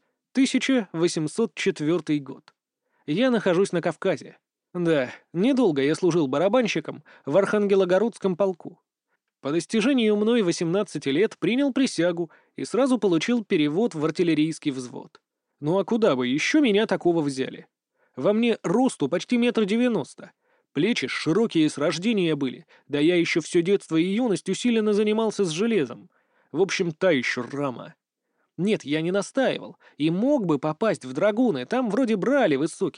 1804 год. Я нахожусь на Кавказе. Да, недолго я служил барабанщиком в Архангелогородском полку. По достижению мной 18 лет принял присягу и сразу получил перевод в артиллерийский взвод. Ну а куда бы еще меня такого взяли? Во мне росту почти 1,90 м. Плечи широкие с рождения были, да я еще все детство и юность усиленно занимался с железом. В общем, та еще рама. Нет, я не настаивал, и мог бы попасть в драгуны, там вроде брали высоких,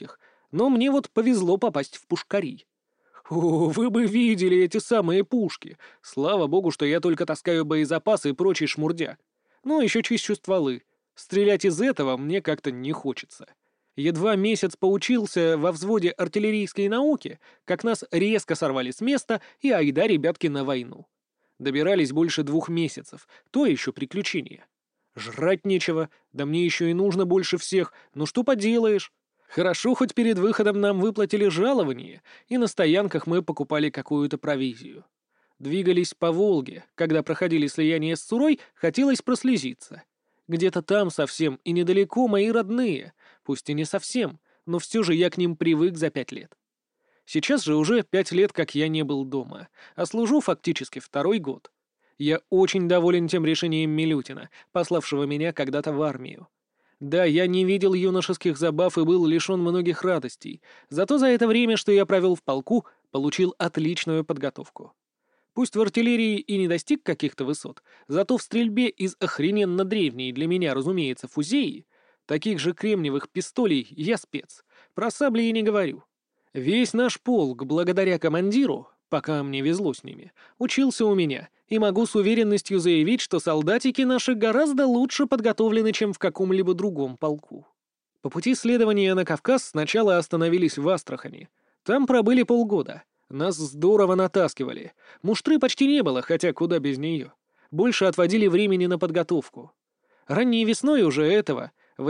Но мне вот повезло попасть в пушкари. О, вы бы видели эти самые пушки! Слава богу, что я только таскаю боезапасы и прочий шмурдяк. Ну, еще чищу стволы. Стрелять из этого мне как-то не хочется. Едва месяц поучился во взводе артиллерийской науки, как нас резко сорвали с места и айда, ребятки, на войну. Добирались больше 2 месяцев, то еще приключение. Жрать нечего, да мне еще и нужно больше всех, ну что поделаешь. Хорошо, хоть перед выходом нам выплатили жалование, и на стоянках мы покупали какую-то провизию. Двигались по Волге, когда проходили слияние с Сурой, хотелось прослезиться. Где-то там совсем и недалеко мои родные, пусть и не совсем, но все же я к ним привык за 5 лет. Сейчас же уже 5 лет, как я не был дома, а служу фактически 2-й год. Я очень доволен тем решением Милютина, пославшего меня когда-то в армию. Да, я не видел юношеских забав и был лишен многих радостей, зато за это время, что я провел в полку, получил отличную подготовку. Пусть в артиллерии и не достиг каких-то высот, зато в стрельбе из охрененно древней для меня, разумеется, фузеи, таких же кремниевых пистолей, я спец. Про сабли и не говорю. Весь наш полк, благодаря командиру, пока мне везло с ними, учился у меня, и могу с уверенностью заявить, что солдатики наши гораздо лучше подготовлены, чем в каком-либо другом полку. По пути следования на Кавказ сначала остановились в Астрахани. Там пробыли полгода. Нас здорово натаскивали. Муштры почти не было, хотя куда без нее. Больше отводили времени на подготовку. Ранней весной уже этого,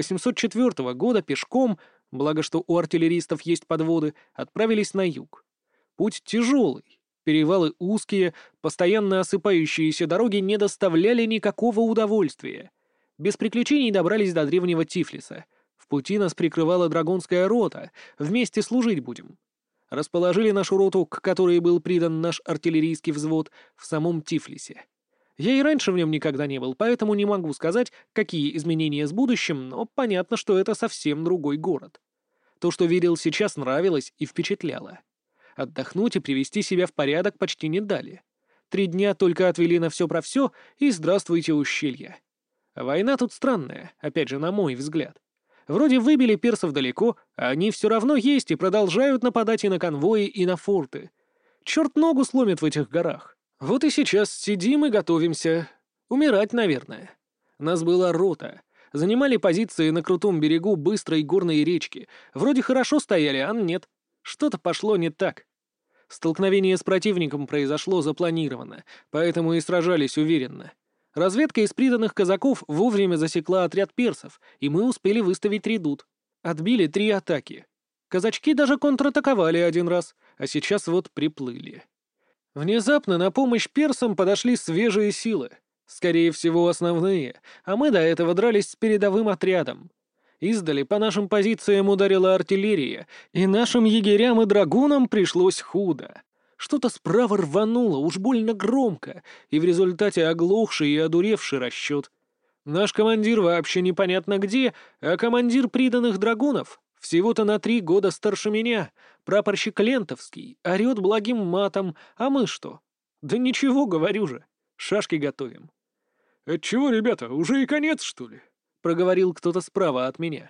804 года, пешком, благо что у артиллеристов есть подводы, отправились на юг. Путь тяжелый. Перевалы узкие, постоянно осыпающиеся дороги не доставляли никакого удовольствия. Без приключений добрались до древнего Тифлиса. В пути нас прикрывала драгунская рота, вместе служить будем. Расположили нашу роту, к которой был придан наш артиллерийский взвод, в самом Тифлисе. Я и раньше в нем никогда не был, поэтому не могу сказать, какие изменения с будущим, но понятно, что это совсем другой город. То, что видел сейчас, нравилось и впечатляло. Отдохнуть и привести себя в порядок почти не дали. 3 дня только отвели на все про все, и здравствуйте ущелья. Война тут странная, опять же, на мой взгляд. Вроде выбили персов далеко, а они все равно есть и продолжают нападать и на конвои, и на форты. Черт ногу сломит в этих горах. Вот и сейчас сидим и готовимся. Умирать, наверное. Нас была рота. Занимали позиции на крутом берегу быстрой горной речки. Вроде хорошо стояли, а нет. Что-то пошло не так. Столкновение с противником произошло запланированно, поэтому и сражались уверенно. Разведка из приданных казаков вовремя засекла отряд персов, и мы успели выставить редут. Отбили 3 атаки. Казачки даже контратаковали 1 раз, а сейчас вот приплыли. Внезапно на помощь персам подошли свежие силы. Скорее всего, основные, а мы до этого дрались с передовым отрядом. Издали по нашим позициям ударила артиллерия, и нашим егерям и драгунам пришлось худо. Что-то справа рвануло, уж больно громко, и в результате оглохший и одуревший расчет. Наш командир вообще непонятно где, а командир приданных драгунов всего-то на 3 года старше меня, прапорщик Лентовский, орет благим матом, а мы что? Да ничего, говорю же, шашки готовим. «Отчего, ребята, уже и конец, что ли?» — проговорил кто-то справа от меня.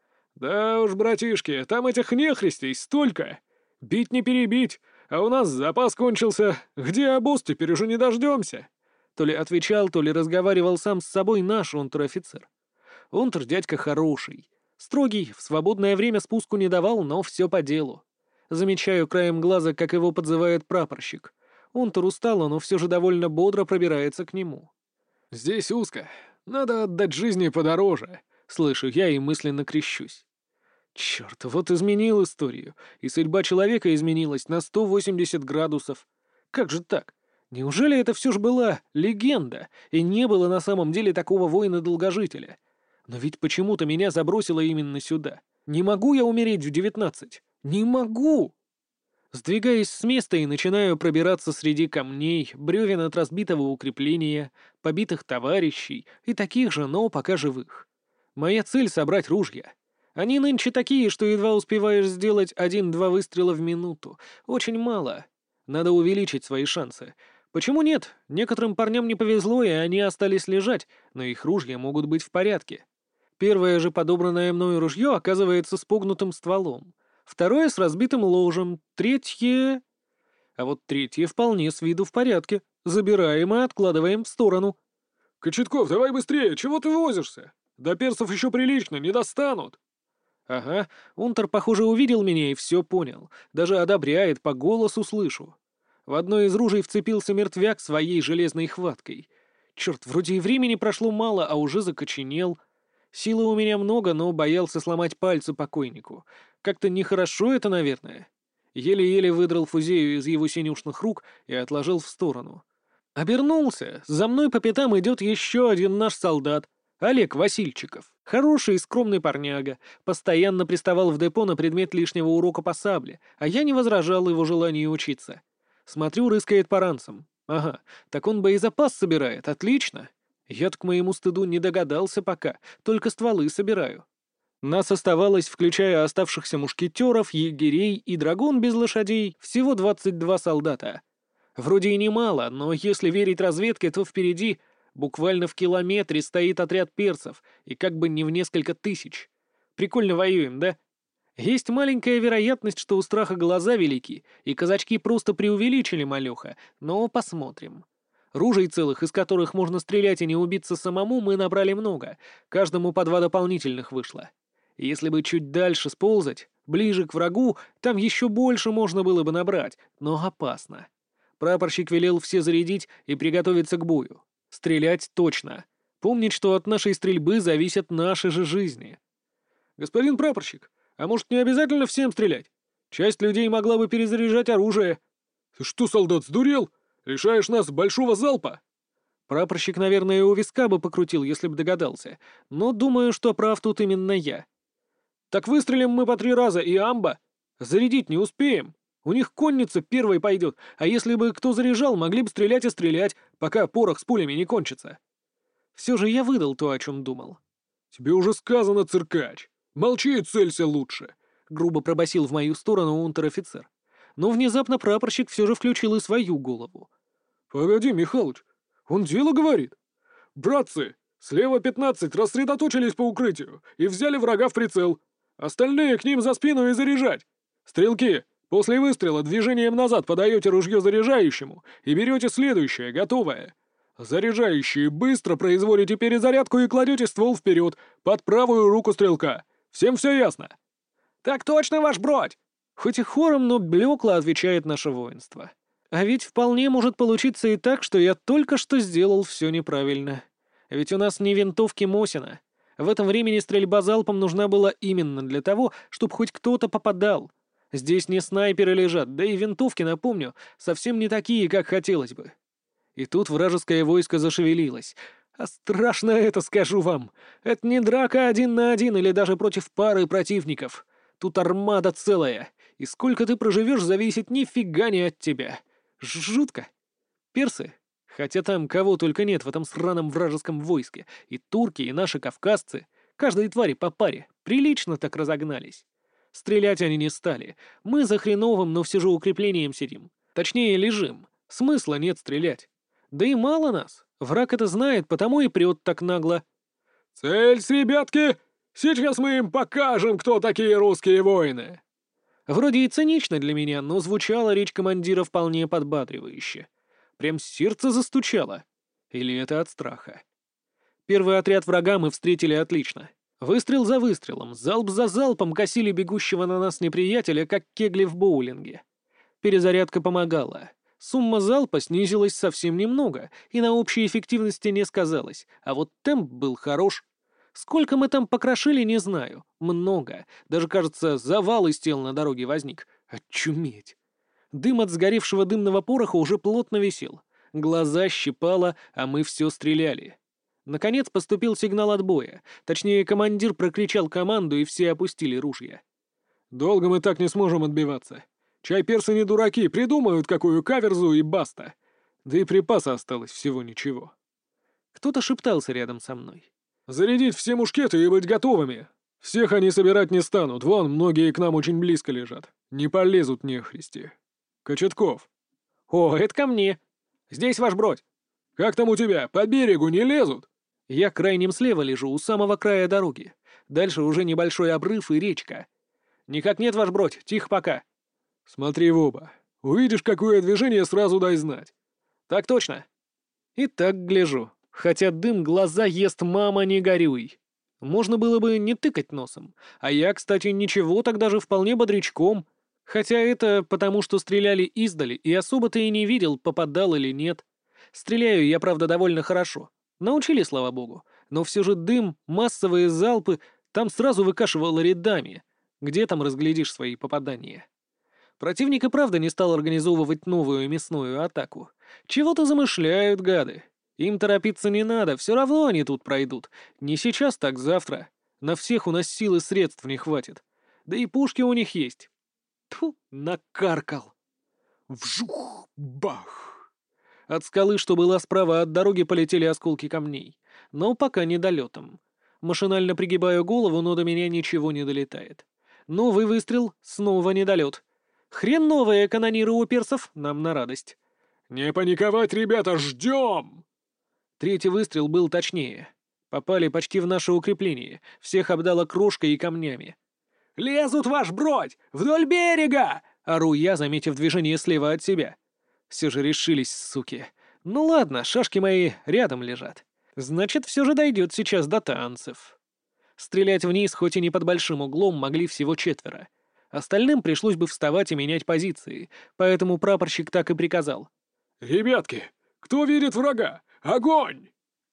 «Да уж, братишки, там этих нехристей столько! Бить не перебить, а у нас запас кончился. Где обоз, теперь уже не дождемся!» То ли отвечал, то ли разговаривал сам с собой наш унтер-офицер. Унтер дядька хороший. Строгий, в свободное время спуску не давал, но все по делу. Замечаю краем глаза, как его подзывает прапорщик. Унтер устал, но все же довольно бодро пробирается к нему. «Здесь узко. Надо отдать жизни подороже», — слышу я и мысленно крещусь. Черт, вот изменил историю, и судьба человека изменилась на 180 градусов. Как же так? Неужели это все же была легенда, и не было на самом деле такого воина-долгожителя? Но ведь почему-то меня забросило именно сюда. Не могу я умереть в 19. Не могу! Сдвигаюсь с места и начинаю пробираться среди камней, бревен от разбитого укрепления, побитых товарищей и таких же, но пока живых. Моя цель — собрать ружья. Они нынче такие, что едва успеваешь сделать 1-2 выстрела в минуту. Очень мало. Надо увеличить свои шансы. Почему нет? Некоторым парням не повезло, и они остались лежать, но их ружья могут быть в порядке. Первое же подобранное мною ружье оказывается с погнутым стволом. Второе с разбитым ложем. Третье... А вот третье вполне с виду в порядке. Забираем и откладываем в сторону. «Кочетков, давай быстрее, чего ты возишься? До перцев еще прилично, не достанут». Ага, Унтер, похоже, увидел меня и все понял. Даже одобряет, по голосу слышу. В одно из ружей вцепился мертвяк своей железной хваткой. Черт, вроде и времени прошло мало, а уже закоченел. Силы у меня много, но боялся сломать пальцы покойнику. Как-то нехорошо это, наверное. Еле-еле выдрал фузею из его синюшных рук и отложил в сторону. Обернулся. За мной по пятам идет еще один наш солдат. Олег Васильчиков. Хороший и скромный парняга. Постоянно приставал в депо на предмет лишнего урока по сабле, а я не возражал его желанию учиться. Смотрю, рыскает по ранцам. Ага, так он боезапас собирает, отлично. Я-то к моему стыду не догадался пока, только стволы собираю. Нас оставалось, включая оставшихся мушкетеров, егерей и драгун без лошадей, всего 22 солдата. Вроде и немало, но если верить разведке, то впереди буквально в километре стоит отряд персов, и как бы не в несколько тысяч. Прикольно воюем, да? Есть маленькая вероятность, что у страха глаза велики, и казачки просто преувеличили малеха, но посмотрим. Ружей целых, из которых можно стрелять и не убиться самому, мы набрали много, каждому по 2 дополнительных вышло. Если бы чуть дальше сползать, ближе к врагу, там еще больше можно было бы набрать, но опасно. Прапорщик велел все зарядить и приготовиться к бою. Стрелять точно. Помнить, что от нашей стрельбы зависят наши же жизни. «Господин прапорщик, а может, не обязательно всем стрелять? Часть людей могла бы перезаряжать оружие». «Ты что, солдат, сдурел? Лишаешь нас большого залпа?» Прапорщик, наверное, у виска бы покрутил, если бы догадался, но думаю, что прав тут именно я. «Так выстрелим мы по 3 раза, и амба! Зарядить не успеем. У них конница первой пойдет, а если бы кто заряжал, могли бы стрелять и стрелять, пока порох с пулями не кончится». Все же я выдал то, о чем думал. «Тебе уже сказано, циркач. Молчи и целься лучше», — грубо пробасил в мою сторону унтер-офицер. Но внезапно прапорщик все же включил и свою голову. «Погоди, Михалыч, он дело говорит. Братцы, слева 15 рассредоточились по укрытию и взяли врага в прицел. Остальные к ним за спину и заряжать. Стрелки, после выстрела движением назад подаете ружье заряжающему и берете следующее, готовое. Заряжающие быстро производите перезарядку и кладете ствол вперед, под правую руку стрелка. Всем все ясно?» «Так точно, ваш бродь!» Хоть и хором, но блекло отвечает наше воинство. А ведь вполне может получиться и так, что я только что сделал все неправильно. Ведь у нас не винтовки Мосина. В этом времени стрельба залпом нужна была именно для того, чтобы хоть кто-то попадал. Здесь не снайперы лежат, да и винтовки, напомню, совсем не такие, как хотелось бы. И тут вражеское войско зашевелилось. А страшно это, скажу вам. Это не драка 1 на 1 или даже против пары противников. Тут армада целая. И сколько ты проживешь, зависит нифига не от тебя. Жутко. Персы, хотя там кого только нет в этом сраном вражеском войске, и турки, и наши кавказцы, каждой твари по паре, прилично так разогнались. Стрелять они не стали. Мы за хреновым, но все же укреплением сидим. Точнее, лежим. Смысла нет стрелять. Да и мало нас. Враг это знает, потому и прет так нагло. «Цельсь, ребятки! Сейчас мы им покажем, кто такие русские воины!» Вроде и цинично для меня, но звучала речь командира вполне подбадривающе. Прям сердце застучало. Или это от страха? Первый отряд врага мы встретили отлично. Выстрел за выстрелом, залп за залпом косили бегущего на нас неприятеля, как кегли в боулинге. Перезарядка помогала. Сумма залпа снизилась совсем немного, и на общей эффективности не сказалось, а вот темп был хорош. Сколько мы там покрошили, не знаю. Много. Даже, кажется, завал из тел на дороге возник. Очуметь. Дым от сгоревшего дымного пороха уже плотно висел. Глаза щипало, а мы все стреляли. Наконец поступил сигнал отбоя. Точнее, командир прокричал команду, и все опустили ружья. «Долго мы так не сможем отбиваться. Чай персы не дураки, придумают какую каверзу и баста. Да и припаса осталось всего ничего». Кто-то шептался рядом со мной. «Зарядить все мушкеты и быть готовыми. Всех они собирать не станут, вон, многие к нам очень близко лежат. Не полезут нехристи. Кочетков». «О, это ко мне. Здесь ваш бродь». «Как там у тебя? По берегу не лезут?» Я крайним слева лежу, у самого края дороги. Дальше уже небольшой обрыв и речка. «Никак нет, ваш бродь, тихо пока». «Смотри в оба. Увидишь, какое движение, сразу дай знать». «Так точно». И так гляжу. Хотя дым глаза ест, мама, не горюй. Можно было бы не тыкать носом. А я, кстати, ничего, тогда же вполне бодрячком. Хотя это потому, что стреляли издали, и особо-то и не видел, попадал или нет. Стреляю я, правда, довольно хорошо. Научили, слава богу. Но все же дым, массовые залпы, там сразу выкашивало рядами. Где там разглядишь свои попадания? Противник и правда не стал организовывать новую мясную атаку. Чего-то замышляют, гады. Им торопиться не надо, все равно они тут пройдут. Не сейчас, так завтра. На всех у нас сил и средств не хватит. Да и пушки у них есть. Тьфу, накаркал. Вжух! Бах! От скалы, что была справа от дороги, полетели осколки камней. Но пока недолетом. Машинально пригибаю голову, но до меня ничего не долетает. Новый выстрел, снова недолет. Хрен новые канониры у персов, нам на радость. «Не паниковать, ребята, ждем!» Третий выстрел был точнее. Попали почти в наше укрепление, всех обдало крошкой и камнями. «Лезут, ваш бродь! Вдоль берега!» — ору я, заметив движение слева от себя. Все же решились, суки. Ну ладно, шашки мои рядом лежат. Значит, все же дойдет сейчас до танцев. Стрелять вниз, хоть и не под большим углом, могли всего 4. Остальным пришлось бы вставать и менять позиции, поэтому прапорщик так и приказал. «Ребятки, кто видит врага? Огонь!»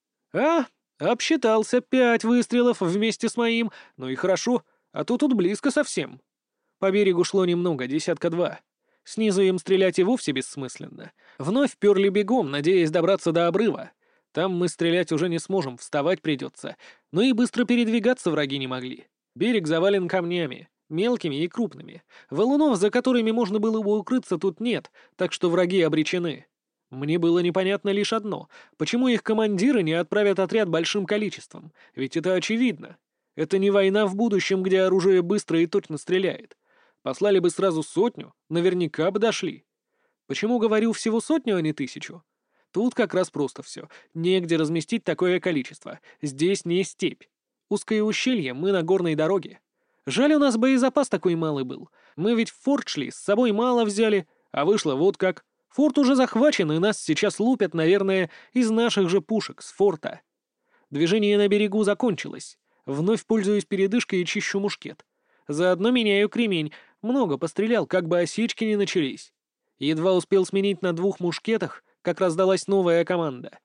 А, обсчитался 5 выстрелов вместе с моим, ну и хорошо, а то тут близко совсем. По берегу шло немного, 2. Снизу им стрелять и вовсе бессмысленно. Вновь перли бегом, надеясь добраться до обрыва. Там мы стрелять уже не сможем, вставать придется. Но и быстро передвигаться враги не могли. Берег завален камнями, мелкими и крупными. Валунов, за которыми можно было бы укрыться, тут нет, так что враги обречены. Мне было непонятно лишь одно. Почему их командиры не отправят отряд большим количеством? Ведь это очевидно. Это не война в будущем, где оружие быстро и точно стреляет. Послали бы сразу 100, наверняка бы дошли. Почему говорю всего 100, а не 1000? Тут как раз просто все. Негде разместить такое количество. Здесь не степь. Узкое ущелье, мы на горной дороге. Жаль, у нас боезапас такой малый был. Мы ведь в форт шли, с собой мало взяли, а вышло вот как. Форт уже захвачен, и нас сейчас лупят, наверное, из наших же пушек, с форта. Движение на берегу закончилось. Вновь пользуюсь передышкой и чищу мушкет. Заодно меняю кремень. Много пострелял, как бы осечки не начались. Едва успел сменить на 2 мушкетах, как раздалась новая команда.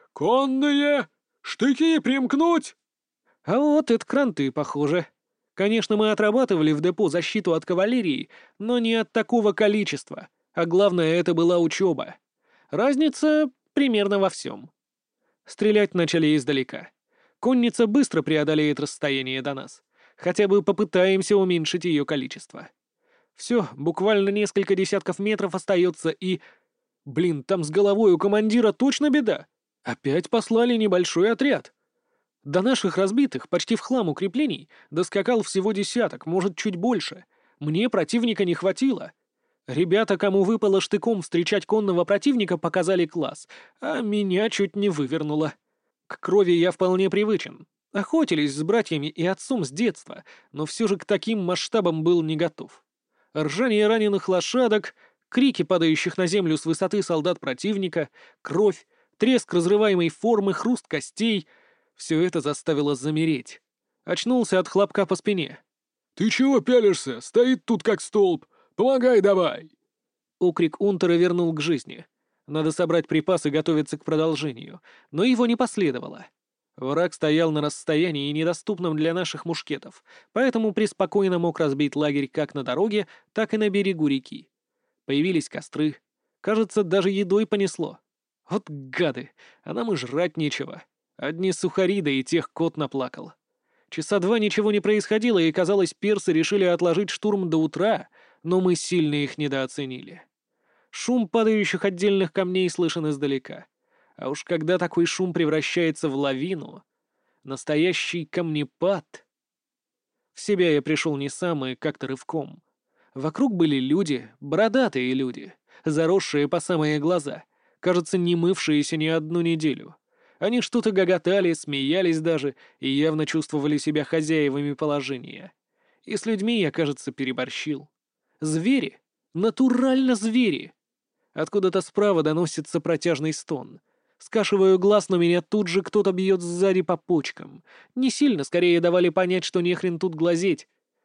«Конные! Штыки примкнуть!» А вот это кранты, похоже. Конечно, мы отрабатывали в депо защиту от кавалерии, но не от такого количества. А главное, это была учеба. Разница примерно во всем. Стрелять начали издалека. Конница быстро преодолеет расстояние до нас. Хотя бы попытаемся уменьшить ее количество. Все, буквально несколько десятков метров остается и... Блин, там с головой у командира точно беда. Опять послали небольшой отряд. До наших разбитых, почти в хлам укреплений, доскакал всего 10, может, чуть больше. Мне противника не хватило. Ребята, кому выпало штыком встречать конного противника, показали класс, а меня чуть не вывернуло. К крови я вполне привычен. Охотились с братьями и отцом с детства, но все же к таким масштабам был не готов. Ржание раненых лошадок, крики падающих на землю с высоты солдат противника, кровь, треск разрываемой формы, хруст костей — все это заставило замереть. Очнулся от хлопка по спине. «Ты чего пялишься? Стоит тут как столб! Помогай давай!» Окрик унтера вернул к жизни. Надо собрать припасы и готовиться к продолжению, но его не последовало. Враг стоял на расстоянии, недоступном для наших мушкетов, поэтому преспокойно мог разбить лагерь как на дороге, так и на берегу реки. Появились костры. Кажется, даже едой понесло. Вот гады, а нам и жрать нечего. Одни сухари, да и тех кот наплакал. Часа 2 ничего не происходило, и, казалось, персы решили отложить штурм до утра, но мы сильно их недооценили. Шум падающих отдельных камней слышен издалека. А уж когда такой шум превращается в лавину, настоящий камнепад. В себя я пришел не сам и как-то рывком. Вокруг были люди, бородатые люди, заросшие по самые глаза, кажется, не мывшиеся ни одну неделю. Они что-то гоготали, смеялись даже и явно чувствовали себя хозяевами положения. И с людьми я, кажется, переборщил. Звери. Натурально звери. Откуда-то справа доносится протяжный стон. Скашиваю глаз, но меня тут же кто-то бьет сзади по почкам. Не сильно, скорее давали понять, что нехрен тут глазеть.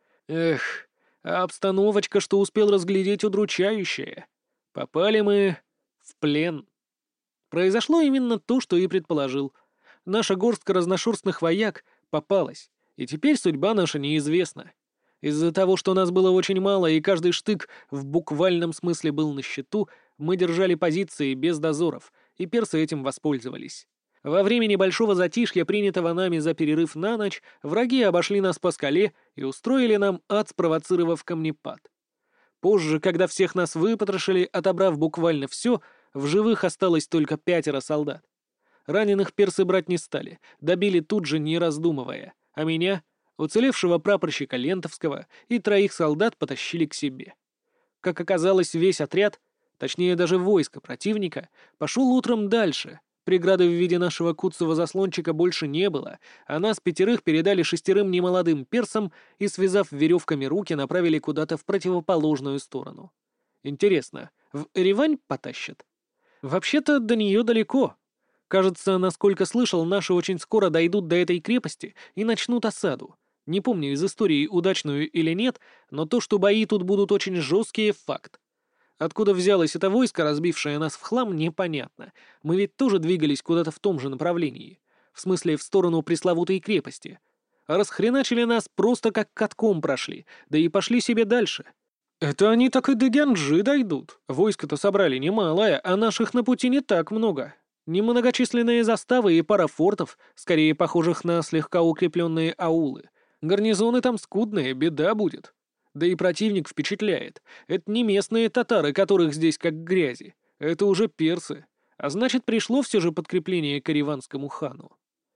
Эх, а обстановочка, что успел разглядеть, удручающая. Попали мы в плен. Произошло именно то, что и предположил. Наша горстка разношерстных вояк попалась, и теперь судьба наша неизвестна. Из-за того, что нас было очень мало, и каждый штык в буквальном смысле был на счету, мы держали позиции без дозоров, и персы этим воспользовались. Во время небольшого затишья, принятого нами за перерыв на ночь, враги обошли нас по скале и устроили нам ад, спровоцировав камнепад. Позже, когда всех нас выпотрошили, отобрав буквально все, в живых осталось только 5 солдат. Раненых персы брать не стали, добили тут же, не раздумывая, а меня, уцелевшего прапорщика Лентовского, и 3 солдат потащили к себе. Как оказалось, весь отряд, точнее даже войско противника, пошел утром дальше. Преграды в виде нашего куцого заслончика больше не было, а нас 5 передали 6 немолодым персам и, связав веревками руки, направили куда-то в противоположную сторону. Интересно, в Еревань потащат? Вообще-то до нее далеко. Кажется, насколько слышал, наши очень скоро дойдут до этой крепости и начнут осаду. Не помню из истории, удачную или нет, но то, что бои тут будут очень жесткие, факт. Откуда взялось это войско, разбившее нас в хлам, непонятно. Мы ведь тоже двигались куда-то в том же направлении. В смысле, в сторону пресловутой крепости. А расхреначили нас просто как катком прошли, да и пошли себе дальше. Это они так и до Гянджи дойдут. Войско-то собрали немалое, а наших на пути не так много. Немногочисленные заставы и пара фортов, скорее похожих на слегка укрепленные аулы. Гарнизоны там скудные, беда будет. Да и противник впечатляет. Это не местные татары, которых здесь как грязи. Это уже персы. А значит, пришло все же подкрепление к Ереванскому хану.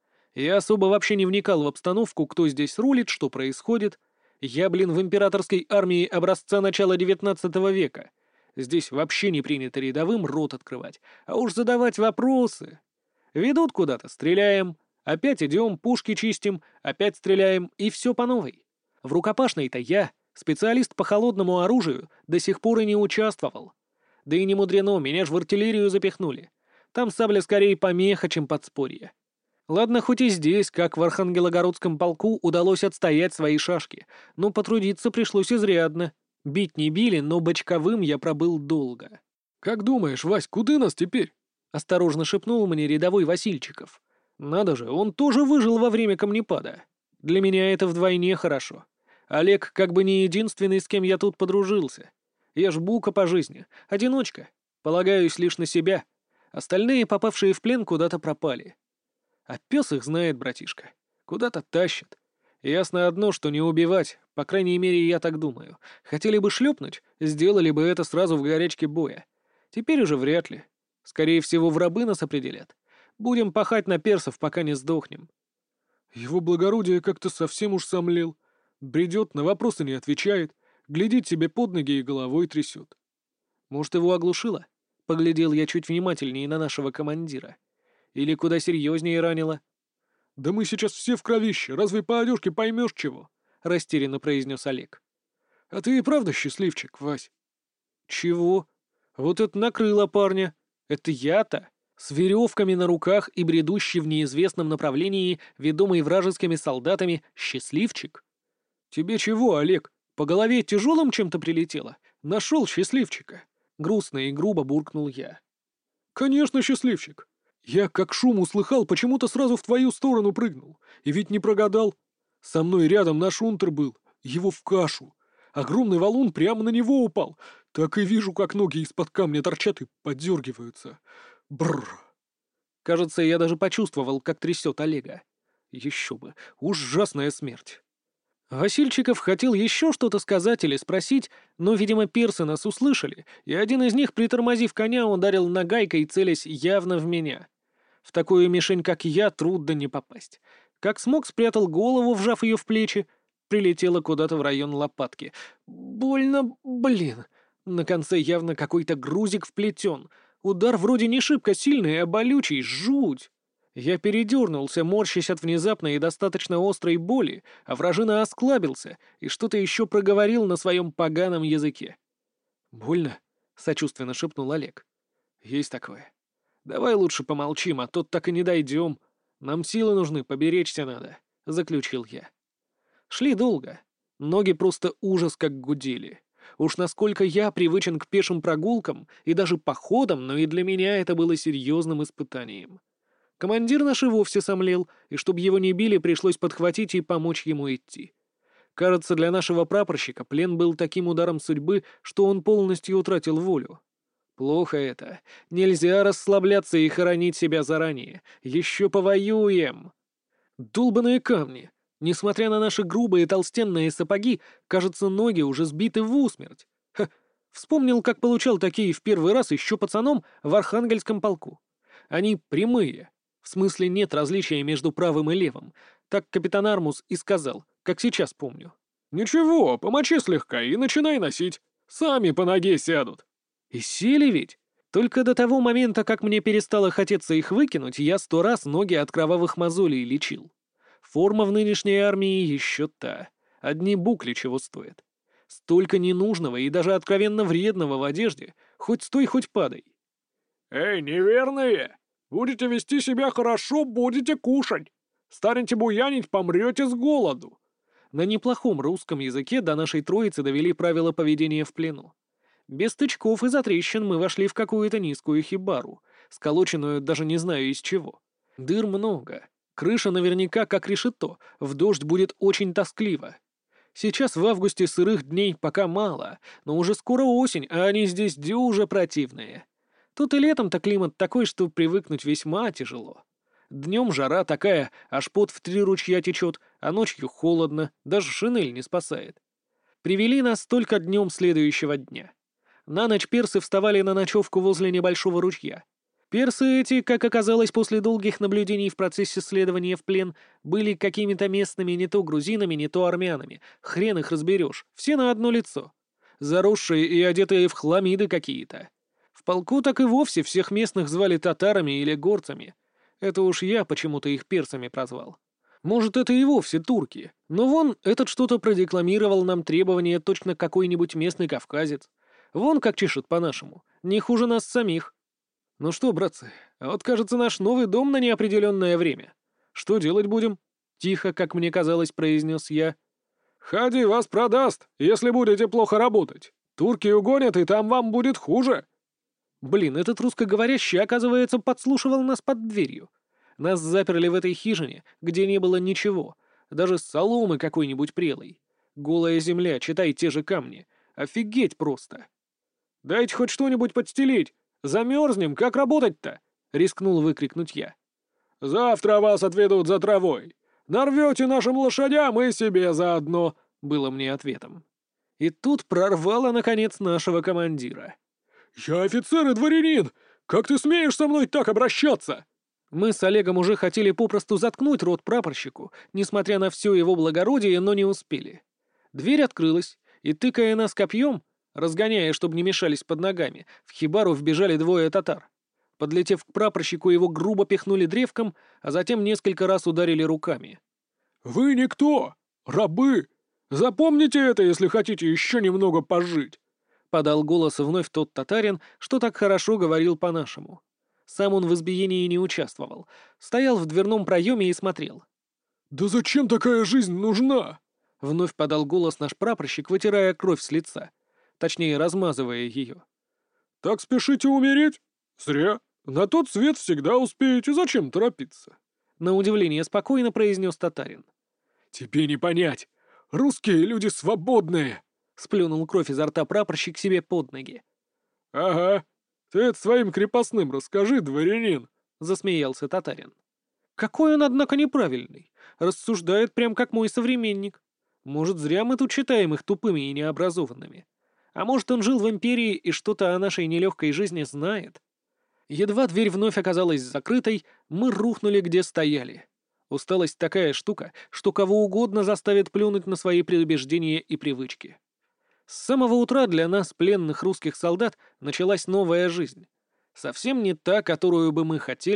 Я особо вообще не вникал в обстановку, кто здесь рулит, что происходит. Я, в императорской армии образца начала XIX века. Здесь вообще не принято рядовым рот открывать, а уж задавать вопросы. Ведут куда-то, стреляем. Опять идем, пушки чистим, опять стреляем, и все по новой. В рукопашной-то я, специалист по холодному оружию, до сих пор и не участвовал. Да и не мудрено, меня ж в артиллерию запихнули. Там сабля скорее помеха, чем подспорье. Ладно, хоть и здесь, как в Архангелогородском полку, удалось отстоять свои шашки, но потрудиться пришлось изрядно. Бить не били, но бочковым я пробыл долго. «Как думаешь, Вась, куда нас теперь?» — осторожно шепнул мне рядовой Васильчиков. Надо же, он тоже выжил во время камнепада. Для меня это вдвойне хорошо. Олег как бы не единственный, с кем я тут подружился. Я ж бука по жизни, одиночка. Полагаюсь лишь на себя. Остальные, попавшие в плен, куда-то пропали. А пес их знает, братишка. Куда-то тащат. Ясно одно, что не убивать, по крайней мере, я так думаю. Хотели бы шлепнуть, сделали бы это сразу в горячке боя. Теперь уже вряд ли. Скорее всего, в рабы нас определят. Будем пахать на персов, пока не сдохнем. Его благородие как-то совсем уж сомлел. Бредет, на вопросы не отвечает, глядит себе под ноги и головой трясет. Может, его оглушило? Поглядел я чуть внимательнее на нашего командира. Или куда серьезнее ранило? «Да мы сейчас все в кровище, разве по одежке поймешь чего?» — растерянно произнес Олег. «А ты и правда счастливчик, Вась?» «Чего? Вот это накрыло парня. Это я-то? С веревками на руках и бредущий в неизвестном направлении, ведомый вражескими солдатами, счастливчик? Тебе чего, Олег? По голове тяжелым чем-то прилетело? Нашел счастливчика?» Грустно и грубо буркнул я. «Конечно, счастливчик. Я, как шум услыхал, почему-то сразу в твою сторону прыгнул. И ведь не прогадал. Со мной рядом наш унтер был. Его в кашу. Огромный валун прямо на него упал. Так и вижу, как ноги из-под камня торчат и подергиваются. Бррр. Кажется, я даже почувствовал, как трясет Олега. Еще бы. Ужасная смерть. Васильчиков хотел еще что-то сказать или спросить, но, видимо, персы нас услышали, и один из них, притормозив коня, ударил нагайкой, целясь явно в меня. В такую мишень, как я, трудно не попасть. Как смог, спрятал голову, вжав ее в плечи, прилетела куда-то в район лопатки. Больно, блин. На конце явно какой-то грузик вплетен. Удар вроде не шибко сильный, а болючий, жуть. Я передернулся, морщась от внезапной и достаточно острой боли, а вражина осклабился и что-то еще проговорил на своем поганом языке. «Больно?» — сочувственно шепнул Олег. «Есть такое. Давай лучше помолчим, а то так и не дойдем. Нам силы нужны, поберечься надо», — заключил я. Шли долго. Ноги просто ужас как гудели. Уж насколько я привычен к пешим прогулкам и даже походам, но и для меня это было серьезным испытанием. Командир наш и вовсе сомлел, и чтобы его не били, пришлось подхватить и помочь ему идти. Кажется, для нашего прапорщика плен был таким ударом судьбы, что он полностью утратил волю. Плохо это. Нельзя расслабляться и хоронить себя заранее. Еще повоюем. Долбаные камни. Несмотря на наши грубые толстенные сапоги, кажется, ноги уже сбиты в усмерть. Ха. Вспомнил, как получал такие в первый раз еще пацаном в Архангельском полку. Они прямые. В смысле нет различия между правым и левым. Так капитан Армус и сказал, как сейчас помню. «Ничего, помочи слегка и начинай носить. Сами по ноге сядут». И сели ведь. Только до того момента, как мне перестало хотеться их выкинуть, я 100 раз ноги от кровавых мозолей лечил. Форма в нынешней армии еще та. Одни букли чего стоят. Столько ненужного и даже откровенно вредного в одежде. Хоть стой, хоть падай. «Эй, неверные! Будете вести себя хорошо, будете кушать. Станете буянить, помрете с голоду». На неплохом русском языке до нашей троицы довели правила поведения в плену. Без тычков и затрещин мы вошли в какую-то низкую хибару, сколоченную даже не знаю из чего. Дыр много. Крыша наверняка как решето, в дождь будет очень тоскливо. Сейчас в августе сырых дней пока мало, но уже скоро осень, а они здесь дюже противные. Тут и летом-то климат такой, что привыкнуть весьма тяжело. Днем жара такая, аж пот в 3 ручья течет, а ночью холодно, даже шинель не спасает. Привели нас только днем следующего дня. На ночь персы вставали на ночевку возле небольшого ручья. Персы эти, как оказалось после долгих наблюдений в процессе следования в плен, были какими-то местными не то грузинами, не то армянами. Хрен их разберешь, все на одно лицо. Заросшие и одетые в хламиды какие-то. В полку так и вовсе всех местных звали татарами или горцами. Это уж я почему-то их персами прозвал. Может, это и вовсе турки. Но вон этот что-то продекламировал нам требования точно какой-нибудь местный кавказец. Вон как чешет по-нашему. Не хуже нас самих. Ну что, братцы, а вот, кажется, наш новый дом на неопределенное время. Что делать будем? Тихо, как мне казалось, произнес я. «Хади вас продаст, если будете плохо работать. Турки угонят, и там вам будет хуже». Блин, этот русскоговорящий, оказывается, подслушивал нас под дверью. Нас заперли в этой хижине, где не было ничего. Даже соломы какой-нибудь прелой. Голая земля, читай те же камни. Офигеть просто. «Дайте хоть что-нибудь подстелить. Замерзнем, как работать-то?» — рискнул выкрикнуть я. «Завтра вас отведут за травой. Нарвете нашим лошадям и себе заодно», — было мне ответом. И тут прорвало, наконец, нашего командира. «Я офицер и дворянин! Как ты смеешь со мной так обращаться?» Мы с Олегом уже хотели попросту заткнуть рот прапорщику, несмотря на все его благородие, но не успели. Дверь открылась, и, тыкая нас копьем, разгоняя, чтобы не мешались под ногами, в хибару вбежали 2 татар. Подлетев к прапорщику, его грубо пихнули древком, а затем несколько раз ударили руками. «Вы никто! Рабы! Запомните это, если хотите еще немного пожить!» — подал голос вновь тот татарин, что так хорошо говорил по-нашему. Сам он в избиении не участвовал. Стоял в дверном проеме и смотрел. «Да зачем такая жизнь нужна?» — вновь подал голос наш прапорщик, вытирая кровь с лица. Точнее, размазывая ее. «Так спешите умереть? Зря. На тот свет всегда успеете. Зачем торопиться?» На удивление спокойно произнес татарин. «Тебе не понять. Русские люди свободные!» — сплюнул кровь изо рта прапорщик себе под ноги. «Ага. Ты это своим крепостным расскажи, дворянин!» — засмеялся татарин. «Какой он, однако, неправильный. Рассуждает прям как мой современник. Может, зря мы тут считаем их тупыми и необразованными. А может, он жил в империи и что-то о нашей нелегкой жизни знает?» Едва дверь вновь оказалась закрытой, мы рухнули, где стояли. Усталость такая штука, что кого угодно заставит плюнуть на свои предубеждения и привычки. С самого утра для нас, пленных русских солдат, началась новая жизнь. Совсем не та, которую бы мы хотели,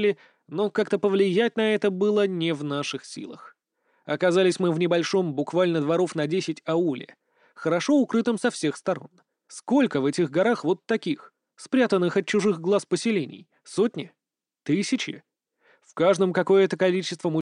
Но как-то повлиять на это было не в наших силах. Оказались мы в небольшом, буквально дворов на 10 ауле, хорошо укрытом со всех сторон. Сколько в этих горах вот таких, спрятанных от чужих глаз поселений? Сотни? Тысячи? В каждом какое-то количество